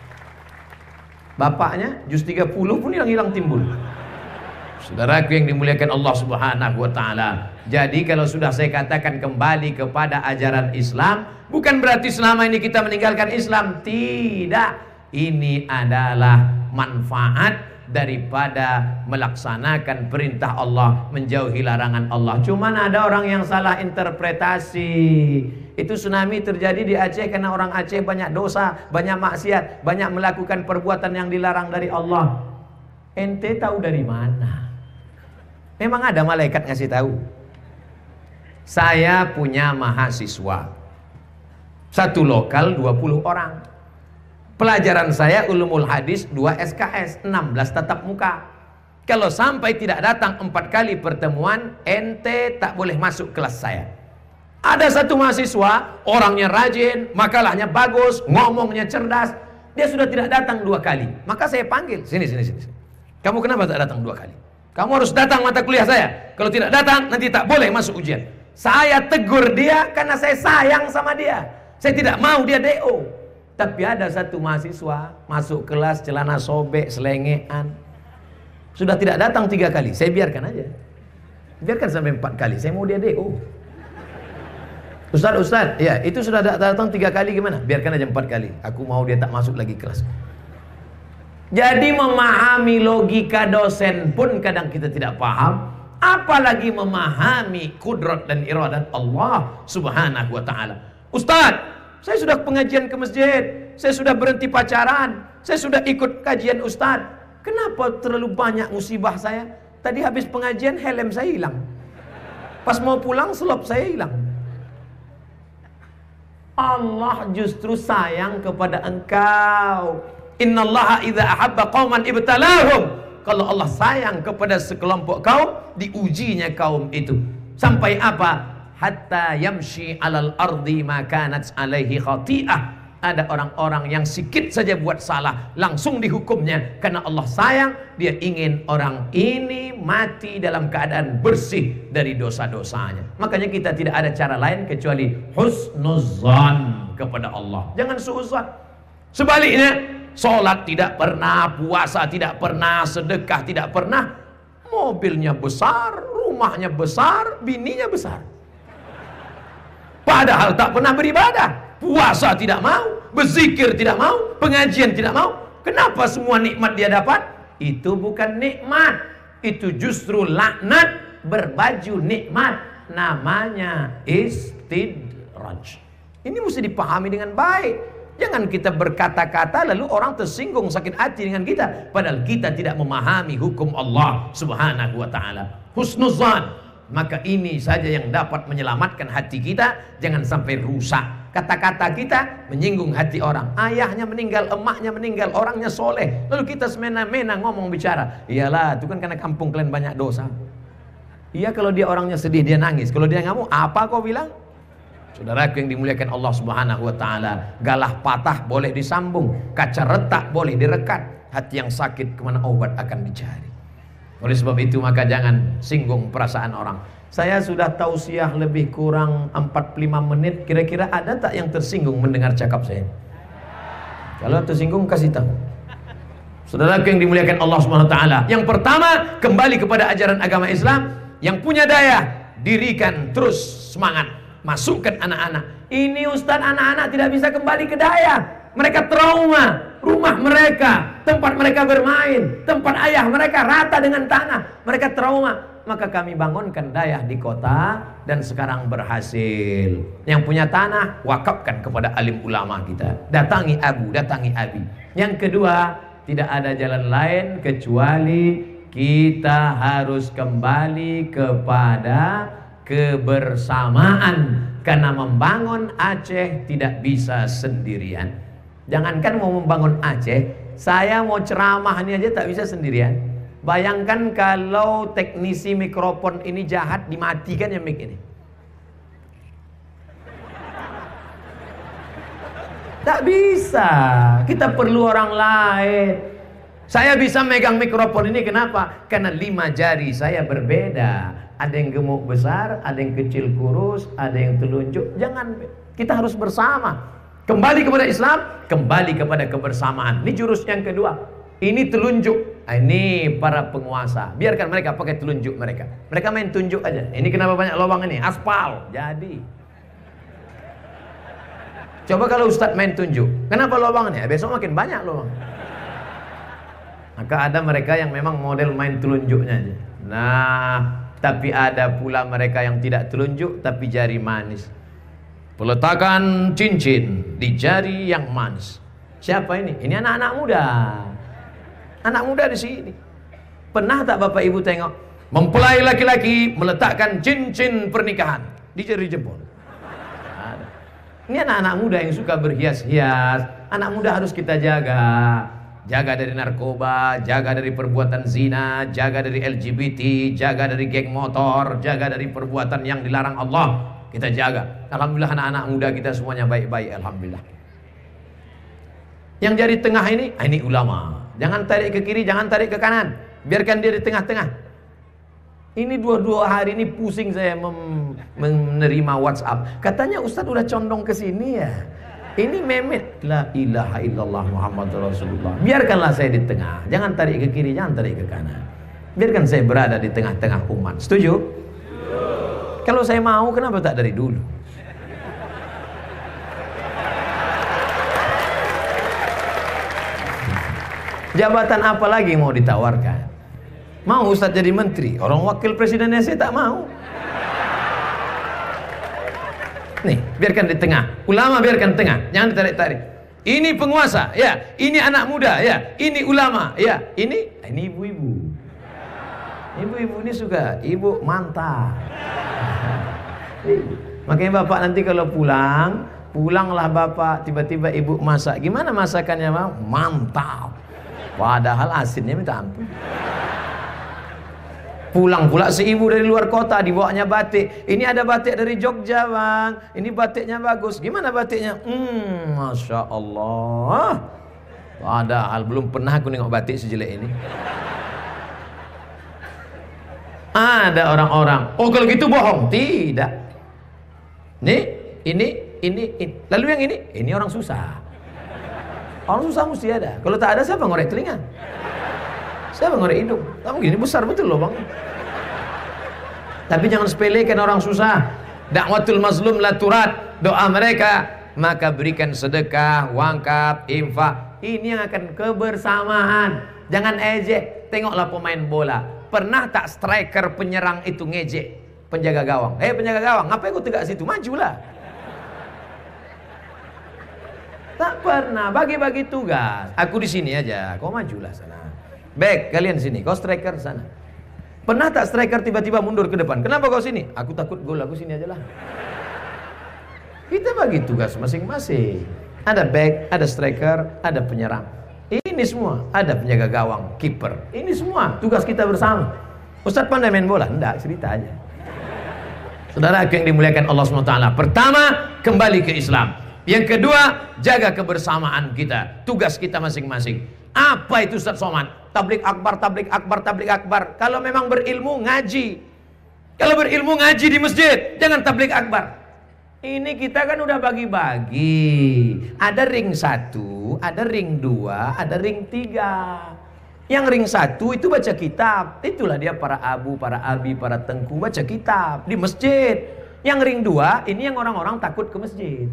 Bapaknya juz 30 pun hilang-hilang timbul. Saudaraku yang dimuliakan Allah Subhanahu wa taala. Jadi kalau sudah saya katakan kembali kepada ajaran Islam, bukan berarti selama ini kita meninggalkan Islam. Tidak. Ini adalah manfaat daripada melaksanakan perintah Allah, menjauhi larangan Allah. Cuman ada orang yang salah interpretasi. Itu tsunami terjadi di Aceh karena orang Aceh banyak dosa, banyak maksiat, banyak melakukan perbuatan yang dilarang dari Allah. Ente tahu dari mana? Memang ada malaikat ngasih tahu? Saya punya mahasiswa, satu lokal 20 orang. Pelajaran saya ulumul hadis 2 SKS, 16 tatap muka. Kalau sampai tidak datang 4 kali pertemuan, ente tak boleh masuk kelas saya. Ada satu mahasiswa, orangnya rajin, makalahnya bagus, ngomongnya cerdas. Dia sudah tidak datang 2 kali. Maka saya panggil, sini. Kamu kenapa tak datang 2 kali? Kamu harus datang mata kuliah saya. Kalau tidak datang, nanti tak boleh masuk ujian. Saya tegur dia karena saya sayang sama dia. Saya tidak mau dia DO. Tapi ada satu mahasiswa masuk kelas celana sobek, selengean. Sudah tidak datang 3 kali. Saya biarkan aja. Biarkan sampai 4 kali. Saya mau dia DO. Ustaz, ya itu sudah datang 3 kali gimana? Biarkan aja 4 kali. Aku mau dia tak masuk lagi kelas. Jadi memahami logika dosen pun kadang kita tidak paham. apalagi memahami kudrat dan iradat Allah subhanahu wa ta'ala. Ustaz, saya sudah pengajian ke masjid, saya sudah berhenti pacaran, saya sudah ikut kajian Ustaz, kenapa terlalu banyak musibah saya? Tadi habis pengajian helm saya hilang, pas mau pulang selop saya hilang. Allah justru sayang kepada engkau. Innallaha idza ahabba qauman ibtalahum. Kalau Allah sayang kepada sekelompok kaum, diujinya kaum itu. Sampai apa? Hatta yamshi 'alal ardi ma kanat 'alaihi khati'ah. Ada orang-orang yang sikit saja buat salah, langsung dihukumnya. Karena Allah sayang, Dia ingin orang ini mati dalam keadaan bersih dari dosa-dosanya. Makanya kita tidak ada cara lain kecuali husnuzan kepada Allah. Jangan suuzan. Sebaliknya, sholat tidak pernah, puasa tidak pernah, sedekah tidak pernah, mobilnya besar, rumahnya besar, bininya besar, padahal tak pernah beribadah. Puasa tidak mau, berzikir tidak mau, pengajian tidak mau. Kenapa semua nikmat dia dapat? Itu bukan nikmat, itu justru laknat berbaju nikmat. Namanya istidraj. Ini mesti dipahami dengan baik. Jangan kita berkata-kata lalu orang tersinggung, sakit hati dengan kita, padahal kita tidak memahami hukum Allah subhanahu wa ta'ala. Husnuzan. Maka ini saja yang dapat menyelamatkan hati kita. Jangan sampai rusak. Kata-kata kita menyinggung hati orang. Ayahnya meninggal, emaknya meninggal, orangnya soleh, lalu kita semena-mena ngomong bicara. Iyalah, itu kan karena kampung kalian banyak dosa. Iya, kalau dia orangnya sedih dia nangis, kalau dia ngamuk apa kau bilang? Saudaraku yang dimuliakan Allah subhanahu wa ta'ala, galah patah boleh disambung, kaca retak boleh direkat, hati yang sakit kemana obat akan dicari. Oleh sebab itu maka jangan singgung perasaan orang. Saya sudah tausiah lebih kurang 45 menit. Kira-kira ada tak yang tersinggung mendengar cakap saya? Kalau tersinggung kasih tahu. Saudaraku yang dimuliakan Allah subhanahu wa ta'ala, yang pertama, kembali kepada ajaran agama Islam. Yang punya daya, dirikan terus semangat, masukkan anak-anak. Ini Ustaz, anak-anak tidak bisa kembali ke daya. Mereka trauma, rumah mereka, tempat mereka bermain, tempat ayah mereka rata dengan tanah. Mereka trauma. Maka kami bangunkan daya di kota dan sekarang berhasil. Yang punya tanah, wakafkan kepada alim ulama kita. Datangi abu, datangi abi. Yang kedua, tidak ada jalan lain kecuali kita harus kembali kepada kebersamaan. Karena membangun Aceh tidak bisa sendirian. Jangankan mau membangun Aceh, saya mau ceramah ini aja tak bisa sendirian. Bayangkan kalau teknisi mikrofon ini jahat, dimatikan ya mic ini. Tak bisa. Kita perlu orang lain. Saya bisa megang mikrofon ini kenapa? Karena 5 jari saya berbeda. Ada yang gemuk besar, ada yang kecil kurus, ada yang telunjuk. Jangan, kita harus bersama. Kembali kepada Islam, kembali kepada kebersamaan. Ini jurus yang kedua. Ini telunjuk. Ini para penguasa. Biarkan mereka pakai telunjuk mereka. Mereka main tunjuk aja. Ini kenapa banyak lubang ini? Aspal. Jadi. Coba kalau Ustadz main tunjuk. Kenapa lubangnya? Besok makin banyak lubang. Maka ada mereka yang memang model main telunjuknya aja. Nah, tapi ada pula mereka yang tidak telunjuk tapi jari manis. Peletakan cincin di jari yang manis. Siapa ini? Ini anak-anak muda. Anak muda di sini. Pernah tak Bapak Ibu tengok mempelai laki-laki meletakkan cincin pernikahan di jari jempol? Ada. Ini anak-anak muda yang suka berhias-hias. Anak muda harus kita jaga. Jaga dari narkoba, jaga dari perbuatan zina, jaga dari LGBT, jaga dari geng motor, jaga dari perbuatan yang dilarang Allah. Kita jaga. Alhamdulillah anak-anak muda kita semuanya baik-baik. Alhamdulillah. Yang jari tengah ini ulama. Jangan tarik ke kiri, jangan tarik ke kanan. Biarkan dia di tengah-tengah. Ini dua hari ini pusing saya menerima WhatsApp. Katanya Ustadz udah condong ke sini ya. Ini memet. La ilaha illallah Muhammad Rasulullah. Biarkanlah saya di tengah. Jangan tarik ke kiri, jangan tarik ke kanan. Biarkan saya berada di tengah-tengah umat. Setuju? Kalau saya mau, kenapa tak dari dulu? Jabatan apa lagi mau ditawarkan? Mau Ustadz jadi menteri? Orang wakil presidennya saya tak mau. Nih, biarkan di tengah. Ulama biarkan tengah, jangan ditarik-tarik. Ini penguasa, ya. Ini anak muda, ya. Ini ulama, ya. Ini ibu-ibu. Ibu-ibu ini suka, ibu mantap. Makanya bapak nanti kalau pulanglah bapak, tiba-tiba ibu masak. Gimana masakannya, Bang? Mantap. Padahal asinnya minta ampun. Pulang pula si ibu dari luar kota, dibawanya batik. Ini ada batik dari Jogja, Bang. Ini batiknya bagus. Gimana batiknya? Masya Allah. Padahal belum pernah aku nengok batik sejelek ini. Ada orang-orang, oh kalau gitu bohong. Tidak. Nih, ini. Lalu yang ini orang susah. Orang susah mesti ada. Kalau tak ada, siapa ngorek telinga? Siapa ngorek hidung? Kamu gini besar betul loh, Bang. Tapi jangan sepelekan orang susah. Dakwatul mazlum la turat. Doa mereka, maka berikan sedekah, wakaf, infak. Ini yang akan kebersamaan. Jangan ejek. Tengoklah pemain bola. Pernah tak striker penyerang itu ngejek penjaga gawang? Penjaga gawang, ngapain kau tegak situ? Majulah. Tak pernah. Bagi-bagi tugas. Aku di sini aja. Kau majulah sana. Back, kalian sini. Kau striker sana. Pernah tak striker tiba-tiba mundur ke depan? Kenapa kau sini? Aku takut gol. Aku sini aja lah. Kita bagi tugas masing-masing. Ada back, ada striker, ada penyerang. Ini semua. Ada penjaga gawang, kiper. Ini semua tugas kita bersama. Ustadz pandai main bola? Enggak, cerita aja. Saudara yang dimuliakan Allah SWT. Pertama, kembali ke Islam. Yang kedua, jaga kebersamaan kita. Tugas kita masing-masing. Apa itu Ustadz Somad? Tablik akbar, tablik akbar, tablik akbar. Kalau memang berilmu, ngaji. Kalau berilmu, ngaji di masjid. Jangan tablik akbar. Ini kita kan udah bagi-bagi. Ada ring 1, ada ring 2, ada ring 3. Yang ring 1 itu baca kitab. Itulah dia para abu, para abi, para tengku baca kitab di masjid. Yang ring 2 ini yang orang-orang takut ke masjid.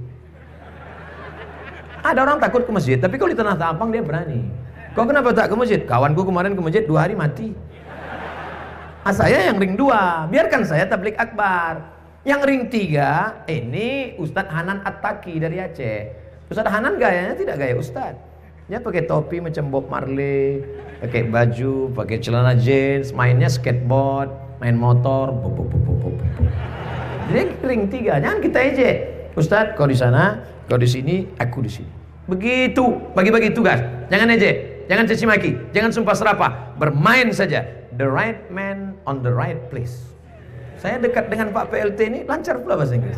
Ada orang takut ke masjid, tapi kalau di Tanah Tampang dia berani. Kau kenapa tak ke masjid? Kawanku kemarin ke masjid 2 hari mati. Saya yang ring 2, biarkan saya tablik akbar. Yang ring 3, ini Ustadz Hanan At-Taki dari Aceh. Ustadz Hanan gayanya tidak gaya Ustadz. Dia pakai topi macam Bob Marley, pakai baju, pakai celana jeans, mainnya skateboard, main motor. Jadi ring 3, jangan kita ejek. Ustadz, kau di sana, kau di sini, aku di sini. Begitu, bagi-bagi tugas. Jangan ejek, jangan caci maki, jangan sumpah serapah. Bermain saja. The right man on the right place. Saya dekat dengan Pak PLT ini, lancar pula bahasa Inggris.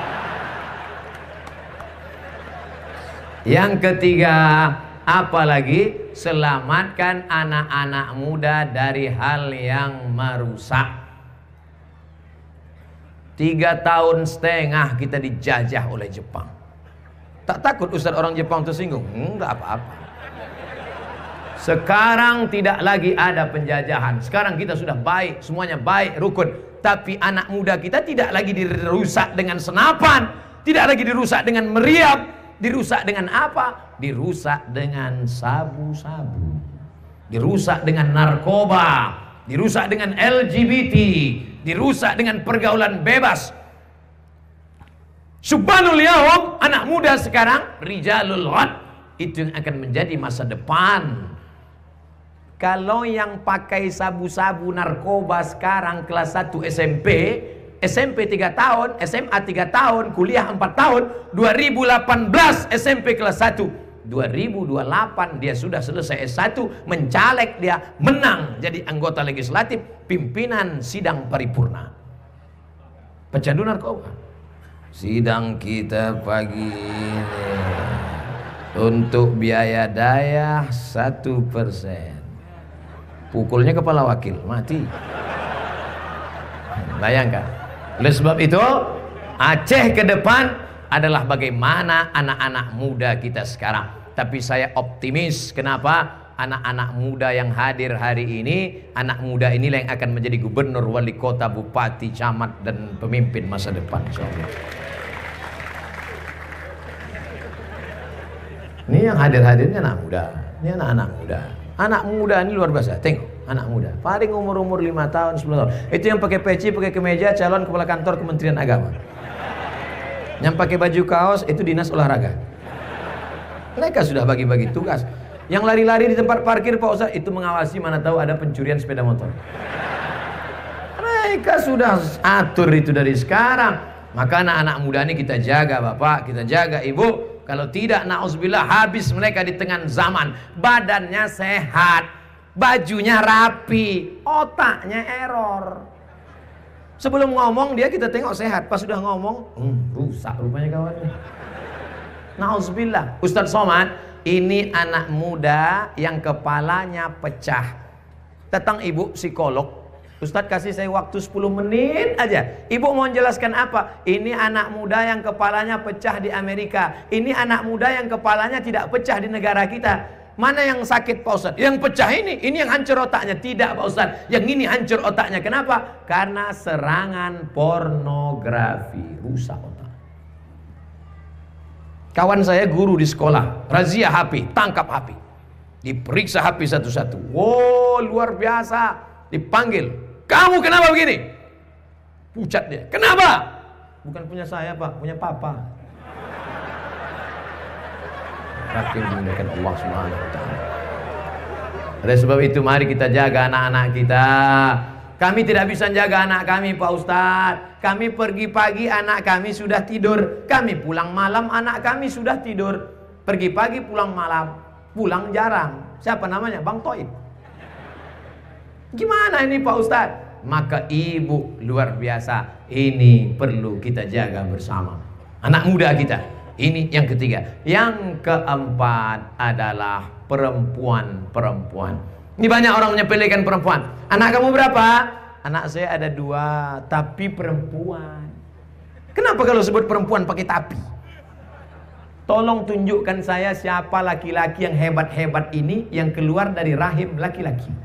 Yang ketiga, apalagi selamatkan anak-anak muda dari hal yang merusak. 3,5 tahun kita dijajah oleh Jepang. Tak takut Ustadz orang Jepang tersinggung? Enggak apa-apa. Sekarang tidak lagi ada penjajahan. Sekarang kita sudah baik, semuanya baik, rukun. Tapi anak muda kita tidak lagi dirusak dengan senapan, tidak lagi dirusak dengan meriam. Dirusak dengan apa? Dirusak dengan sabu-sabu, dirusak dengan narkoba, dirusak dengan LGBT, dirusak dengan pergaulan bebas. Subhanul yaum, anak muda sekarang rijalul ghad, itu yang akan menjadi masa depan. Kalau yang pakai sabu-sabu narkoba sekarang kelas 1 SMP, SMP 3 tahun, SMA 3 tahun, kuliah 4 tahun, 2018 SMP kelas 1, 2028 dia sudah selesai S1, mencaleg, dia menang jadi anggota legislatif, pimpinan sidang paripurna. Pecandu narkoba. Sidang kita pagi ini untuk biaya daya 1%. Pukulnya kepala wakil, mati. Bayangkan. Oleh sebab itu, Aceh ke depan adalah bagaimana anak-anak muda kita sekarang. Tapi saya optimis. Kenapa? Anak-anak muda yang hadir hari ini, anak muda inilah yang akan menjadi gubernur, wali kota, bupati, camat, dan pemimpin masa depan. InsyaAllah. Ini yang hadir-hadirnya anak muda. Ini anak-anak muda. Anak muda ini luar biasa. Tengok, anak muda. Paling umur 5 tahun, 10 tahun. Itu yang pakai peci, pakai kemeja, calon kepala kantor Kementerian Agama. Yang pakai baju kaos itu dinas olahraga. Mereka sudah bagi-bagi tugas. Yang lari-lari di tempat parkir Pak Ustaz itu mengawasi, mana tahu ada pencurian sepeda motor. Mereka sudah atur itu dari sekarang. Maka anak-anak muda ini kita jaga Bapak, kita jaga Ibu. Kalau tidak, na'udzubillah, habis mereka di tengah zaman. Badannya sehat, bajunya rapi, otaknya error. Sebelum ngomong dia kita tengok sehat, pas sudah ngomong rusak rupanya kawannya. Na'udzubillah. Ustadz Somad, ini anak muda yang kepalanya pecah. Datang ibu psikolog. Ustadz kasih saya waktu 10 menit aja. Ibu mau jelaskan apa? Ini anak muda yang kepalanya pecah di Amerika. Ini anak muda yang kepalanya tidak pecah di negara kita. Mana yang sakit Pak Ustadz? Yang pecah ini yang hancur otaknya. Tidak Pak Ustadz, yang ini hancur otaknya. Kenapa? Karena serangan pornografi. Rusak otak. Kawan saya guru di sekolah, razia HP, tangkap HP. Diperiksa HP satu-satu. Wow, luar biasa. Dipanggil. Kamu kenapa begini? Pucat dia. Kenapa? Bukan punya saya Pak, punya papa. Rakyat dimuliakan Allah Subhanahu wa taala. Oleh sebab itu mari kita jaga anak-anak kita. Kami tidak bisa jaga anak kami Pak Ustadz. Kami pergi pagi anak kami sudah tidur. Kami pulang malam anak kami sudah tidur. Pergi pagi pulang malam. Pulang jarang. Siapa namanya? Bang Toib. Gimana ini Pak Ustadz? Maka ibu luar biasa. Ini perlu kita jaga bersama. Anak muda kita. Ini yang ketiga. Yang keempat adalah perempuan-perempuan. Ini banyak orang menyepelekan perempuan. Anak kamu berapa? Anak saya ada 2, tapi perempuan. Kenapa kalau sebut perempuan pakai tapi? Tolong tunjukkan saya siapa laki-laki yang hebat-hebat ini yang keluar dari rahim laki-laki.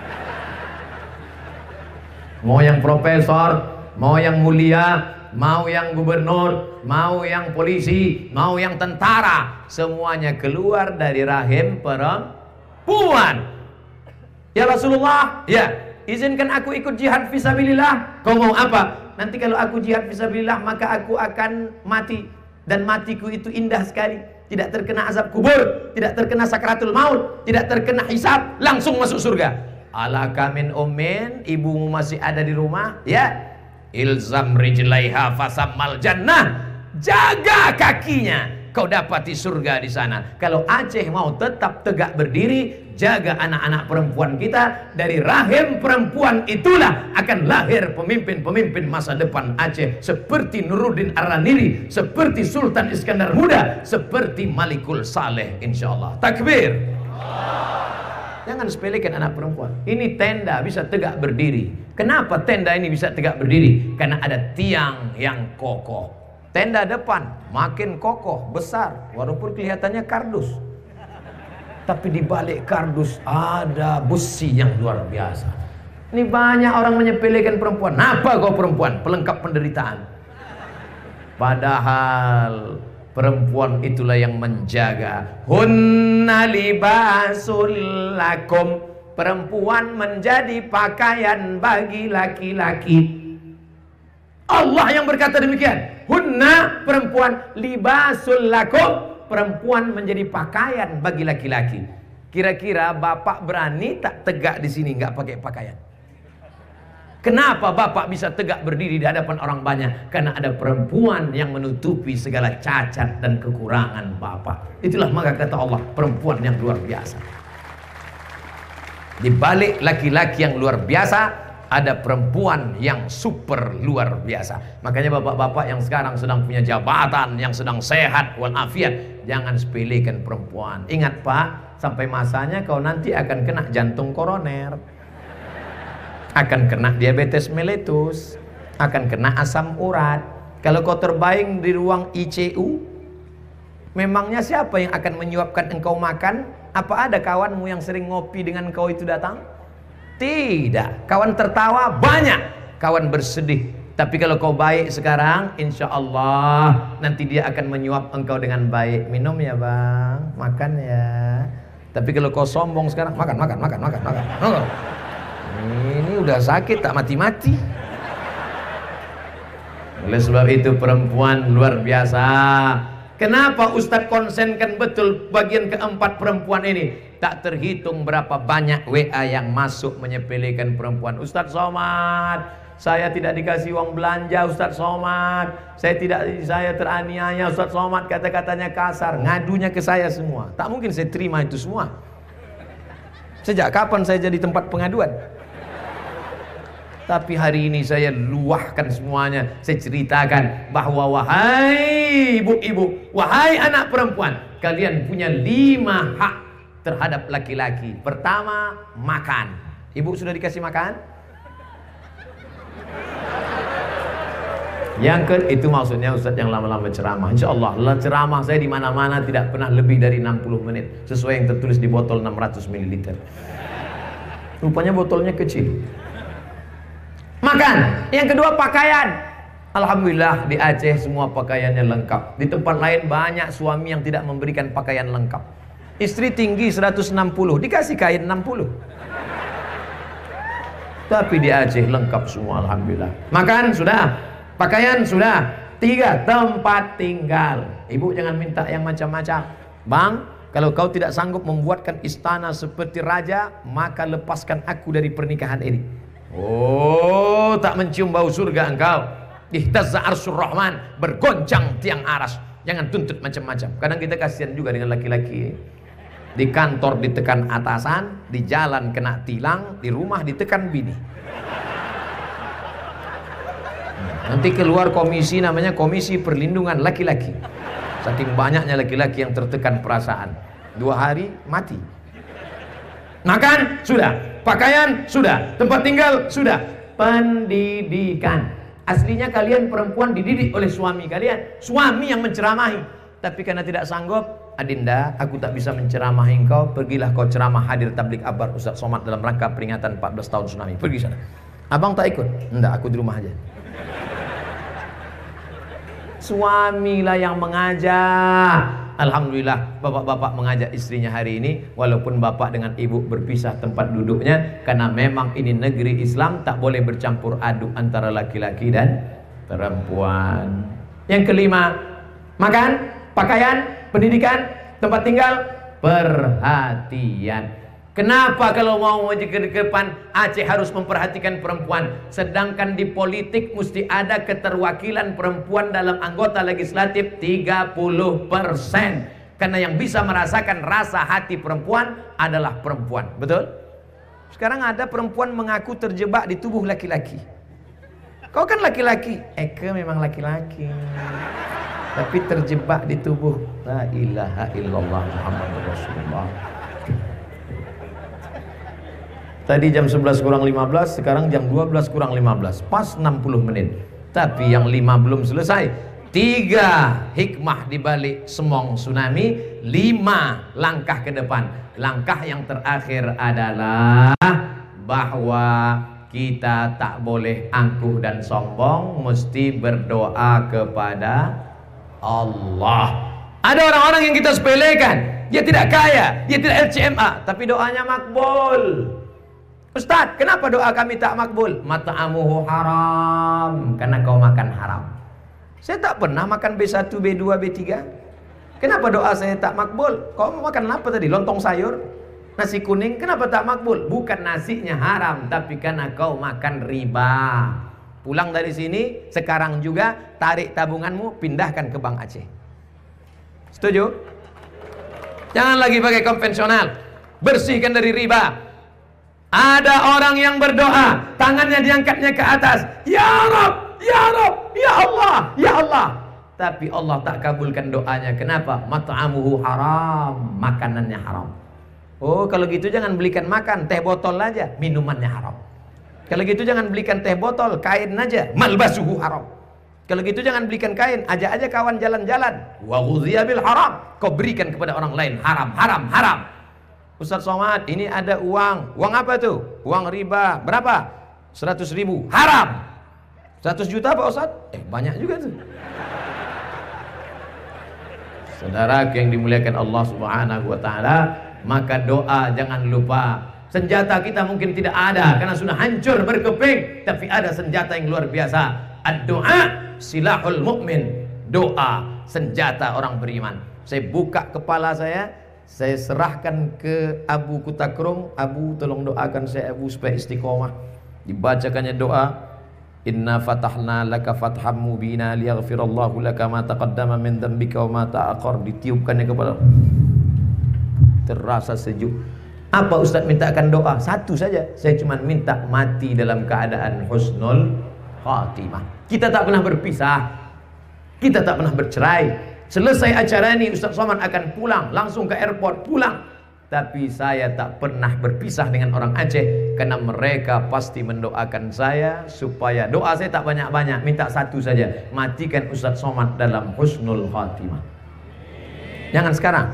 Mau yang profesor, mau yang mulia, mau yang gubernur, mau yang polisi, mau yang tentara, semuanya keluar dari rahim perempuan. Ya Rasulullah, ya, izinkan aku ikut jihad fisabilillah. Kau mau apa? Nanti kalau aku jihad fisabilillah maka aku akan mati, dan matiku itu indah sekali. Tidak terkena azab kubur, tidak terkena sakratul maut, tidak terkena hisab, langsung masuk surga. Alaka min ummin, ibumu masih ada di rumah, ya. Ilzam rijlaiha fasammal jannah. Jaga kakinya, kau dapati surga di sana. Kalau Aceh mau tetap tegak berdiri, jaga anak-anak perempuan kita. Dari rahim perempuan itulah akan lahir pemimpin-pemimpin masa depan Aceh, seperti Nuruddin Ar-Raniri, seperti Sultan Iskandar Muda, seperti Malikul Saleh, insyaallah. Takbir. Jangan sepelekan anak perempuan. Ini tenda bisa tegak berdiri. Kenapa tenda ini bisa tegak berdiri? Karena ada tiang yang kokoh. Tenda depan makin kokoh, besar, walaupun kelihatannya kardus. Tapi di balik kardus ada besi yang luar biasa. Ini banyak orang menyepelekan perempuan. Apa kau perempuan? Pelengkap penderitaan. Padahal perempuan itulah yang menjaga. Hunna libasul lakum. Perempuan menjadi pakaian bagi laki-laki. Allah yang berkata demikian. Hunna, perempuan, libasul lakum. Perempuan menjadi pakaian bagi laki-laki. Kira-kira bapak berani tak tegak di sini nggak pakai pakaian? Kenapa bapak bisa tegak berdiri di hadapan orang banyak? Karena ada perempuan yang menutupi segala cacat dan kekurangan bapak. Itulah maka kata Allah, perempuan yang luar biasa. Di balik laki-laki yang luar biasa, ada perempuan yang super luar biasa. Makanya bapak-bapak yang sekarang sedang punya jabatan, yang sedang sehat walafiat, jangan sepelekan perempuan. Ingat Pak, sampai masanya kau nanti akan kena jantung koroner, akan kena diabetes meletus, akan kena asam urat. Kalau kau terbaring di ruang ICU, memangnya siapa yang akan menyuapkan engkau makan? Apa ada kawanmu yang sering ngopi dengan kau itu datang? Tidak. Kawan tertawa banyak, kawan bersedih. Tapi kalau kau baik sekarang, insya Allah nanti dia akan menyuap engkau dengan baik. Minum ya bang, makan ya. Tapi kalau kau sombong sekarang, makan. Ini udah sakit tak mati-mati. Oleh sebab itu perempuan luar biasa. Kenapa Ustadz konsenkan betul bagian keempat perempuan ini? Tak terhitung berapa banyak WA yang masuk menyepelekan perempuan. Ustadz Somad, saya tidak dikasih uang belanja Ustadz Somad. Saya teraniaya Ustadz Somad, kata-katanya kasar. Ngadunya ke saya semua. Tak mungkin saya terima itu semua. Sejak kapan saya jadi tempat pengaduan? Tapi hari ini saya luahkan semuanya. Saya ceritakan bahwa wahai ibu-ibu, wahai anak perempuan, kalian punya 5 hak terhadap laki-laki. Pertama, makan. Ibu sudah dikasih makan? Itu maksudnya Ustadz yang lama-lama ceramah. Insya Allah ceramah saya di mana-mana tidak pernah lebih dari 60 menit sesuai yang tertulis di botol 600 ml. Rupanya botolnya kecil. Makan. Yang kedua, pakaian. Alhamdulillah di Aceh semua pakaiannya lengkap. Di tempat lain banyak suami yang tidak memberikan pakaian lengkap. Istri tinggi 160, dikasih kain 60. Tapi di Aceh lengkap semua, alhamdulillah. Makan sudah, pakaian sudah. 3, tempat tinggal. Ibu jangan minta yang macam-macam. Bang, kalau kau tidak sanggup membuatkan istana seperti raja, maka lepaskan aku dari pernikahan ini. Oh, tak mencium bau surga engkau. Ihtazza arsyur rahman, bergoncang tiang aras. Jangan tuntut macam-macam. Kadang kita kasihan juga dengan laki-laki. Di kantor ditekan atasan, di jalan kena tilang, di rumah ditekan bini. Nanti keluar komisi namanya Komisi Perlindungan Laki-laki. Saking banyaknya laki-laki yang tertekan perasaan, 2 hari mati. Makan sudah, pakaian sudah, tempat tinggal sudah, pendidikan. Aslinya kalian perempuan dididik oleh suami kalian, suami yang menceramahi. Tapi karena tidak sanggup, Adinda, aku tak bisa menceramahi engkau. Pergilah kau ceramah hadir tablik akbar Ustadz Somad dalam rangka peringatan 14 tahun tsunami. Pergi sana. Abang tak ikut? Enggak, aku di rumah aja. Suamilah yang mengajak. Alhamdulillah bapak-bapak mengajak istrinya hari ini. Walaupun bapak dengan ibu berpisah tempat duduknya, karena memang ini negeri Islam, tak boleh bercampur aduk antara laki-laki dan perempuan. Yang kelima, makan, pakaian, pendidikan, tempat tinggal, perhatian. Kenapa kalau mau maju ke depan Aceh harus memperhatikan perempuan? Sedangkan di politik mesti ada keterwakilan perempuan dalam anggota legislatif 30%. Karena yang bisa merasakan rasa hati perempuan adalah perempuan. Betul? Sekarang ada perempuan mengaku terjebak di tubuh laki-laki. Kau kan laki-laki. Eke memang laki-laki, tapi terjebak di tubuh. La ilaha illallah Muhammadur Rasulullah. Tadi jam 11 kurang 15, sekarang jam 12 kurang 15, pas 60 menit. Tapi yang 5 belum selesai. 3 hikmah dibalik semong tsunami, 5 langkah ke depan. Langkah yang terakhir adalah bahwa kita tak boleh angkuh dan sombong, mesti berdoa kepada Allah. Ada orang-orang yang kita sepelekan, dia tidak kaya, dia tidak LCMA, tapi doanya makbul. Ustadz, kenapa doa kami tak makbul? Mata'amuhu haram, karena kau makan haram. Saya tak pernah makan B1, B2, B3. Kenapa doa saya tak makbul? Kau mau makan apa tadi? Lontong sayur? Nasi kuning? Kenapa tak makbul? Bukan nasinya haram, tapi karena kau makan riba. Pulang dari sini, sekarang juga tarik tabunganmu, pindahkan ke Bank Aceh. Setuju? Jangan lagi pakai konvensional. Bersihkan dari riba. Ada orang yang berdoa, tangannya diangkatnya ke atas, ya Rabb, ya Rabb, ya Allah, ya Allah. Tapi Allah tak kabulkan doanya. Kenapa? Mat'amuhu haram, makanannya haram. Oh, kalau gitu jangan belikan makan, teh botol aja, minumannya haram. Kalau gitu jangan belikan teh botol, kain aja, malbasuhu haram. Kalau gitu jangan belikan kain, ajak aja kawan jalan-jalan. Wa ghudhiya bil haram, kau berikan kepada orang lain, haram, haram, haram. Ustadz Somad, ini ada uang. Uang apa tuh? Uang riba. Berapa? 100.000. Haram. 100 juta Pak Ustadz? Banyak juga tuh. Saudara yang dimuliakan Allah Subhanahu wa taala, Maka doa jangan lupa. Senjata kita mungkin tidak ada karena sudah hancur berkeping, tapi ada senjata yang luar biasa. Ad-doa silahul mu'min. Doa senjata orang beriman. Saya buka kepala saya serahkan ke Abu Kutakrung. Abu, tolong doakan saya Abu supaya istiqomah. Dibacakannya doa, inna fatahna laka fatham mubina liyaghfirallahu laka ma taqaddama min dzambika wa ma ta'akhkhar. Ditiupkannya kepala, terasa sejuk. Apa Ustaz mintakan doa? Satu saja, saya cuma minta mati dalam keadaan husnul khatimah. Kita tak pernah berpisah, kita tak pernah bercerai. Selesai acara ini Ustaz Somad akan pulang, langsung ke airport pulang. Tapi saya tak pernah berpisah dengan orang Aceh, karena mereka pasti mendoakan saya supaya, doa saya tak banyak-banyak, minta satu saja, matikan Ustaz Somad dalam husnul khatimah. Jangan sekarang.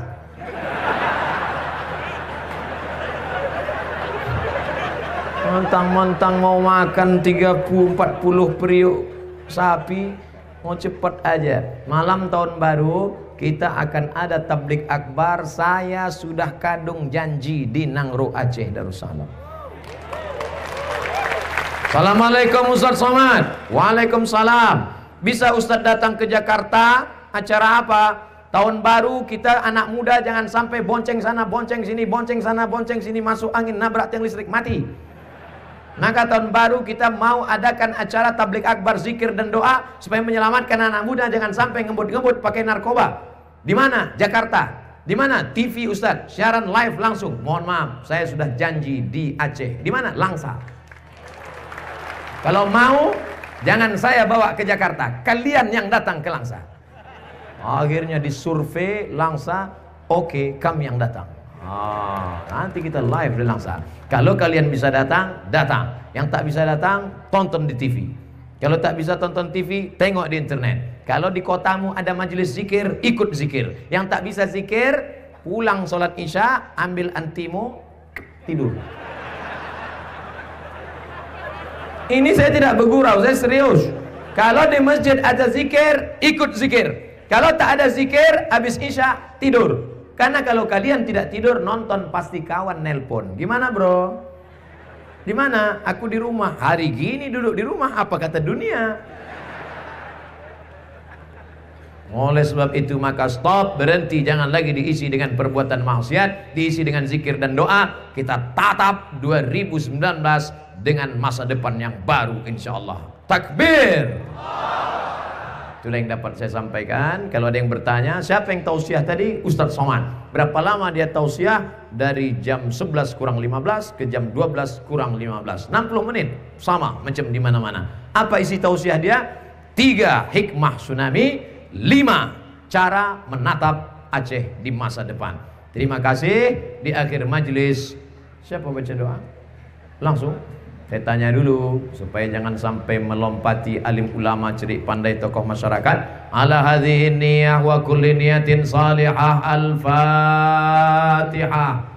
Mentang-mentang mau makan 30-40 periuk sapi, mau cepat aja. Malam tahun baru kita akan ada tablik akbar. Saya sudah kadung janji di Nangro Aceh Darussalam. Assalamualaikum Ustaz Somad. Waalaikumsalam. Bisa Ustaz datang ke Jakarta? Acara apa? Tahun baru kita anak muda jangan sampai bonceng sana, bonceng sini, bonceng sana, bonceng sini, masuk angin, nabrak tiang listrik, mati. Maka tahun baru kita mau adakan acara tablik akbar, zikir dan doa supaya menyelamatkan anak muda jangan sampai ngebut-ngebut pakai narkoba. Di mana? Jakarta. Di mana? TV Ustaz, siaran live langsung. Mohon maaf, saya sudah janji di Aceh. Di mana? Langsa. Kalau mau, jangan saya bawa ke Jakarta, kalian yang datang ke Langsa. Akhirnya disurvei Langsa, oke, kami yang datang. Nanti kita live di Langsa. Kalau kalian bisa datang, datang. Yang tak bisa datang, tonton di TV. Kalau tak bisa tonton TV, tengok di internet. Kalau di kotamu ada majelis zikir, ikut zikir. Yang tak bisa zikir, pulang sholat isya, ambil antimu, tidur. Ini saya tidak bergurau, saya serius. Kalau di masjid ada zikir, ikut zikir. Kalau tak ada zikir, habis isya, tidur. Karena kalau kalian tidak tidur, nonton pasti kawan nelpon. Gimana bro? Di mana? Aku di rumah. Hari gini duduk di rumah, apa kata dunia? Oleh sebab itu maka stop, berhenti. Jangan lagi diisi dengan perbuatan maksiat, diisi dengan zikir dan doa. Kita tatap 2019 dengan masa depan yang baru insya Allah. Takbir. Itulah yang dapat saya sampaikan. Kalau ada yang bertanya, siapa yang tausiah tadi? Ustaz Somad. Berapa lama dia tausiah? Dari jam 11 kurang 15 ke jam 12 kurang 15. 60 menit. Sama macam di mana-mana. Apa isi tausiah dia? 3 hikmah tsunami, 5 cara menatap Aceh di masa depan. Terima kasih. Di akhir majlis, siapa baca doa? Langsung. Saya tanya dulu supaya jangan sampai melompati alim ulama, cerik pandai, tokoh masyarakat. Ala hadhihi niyah wa kulli niyatin salihah. Al-Fatihah.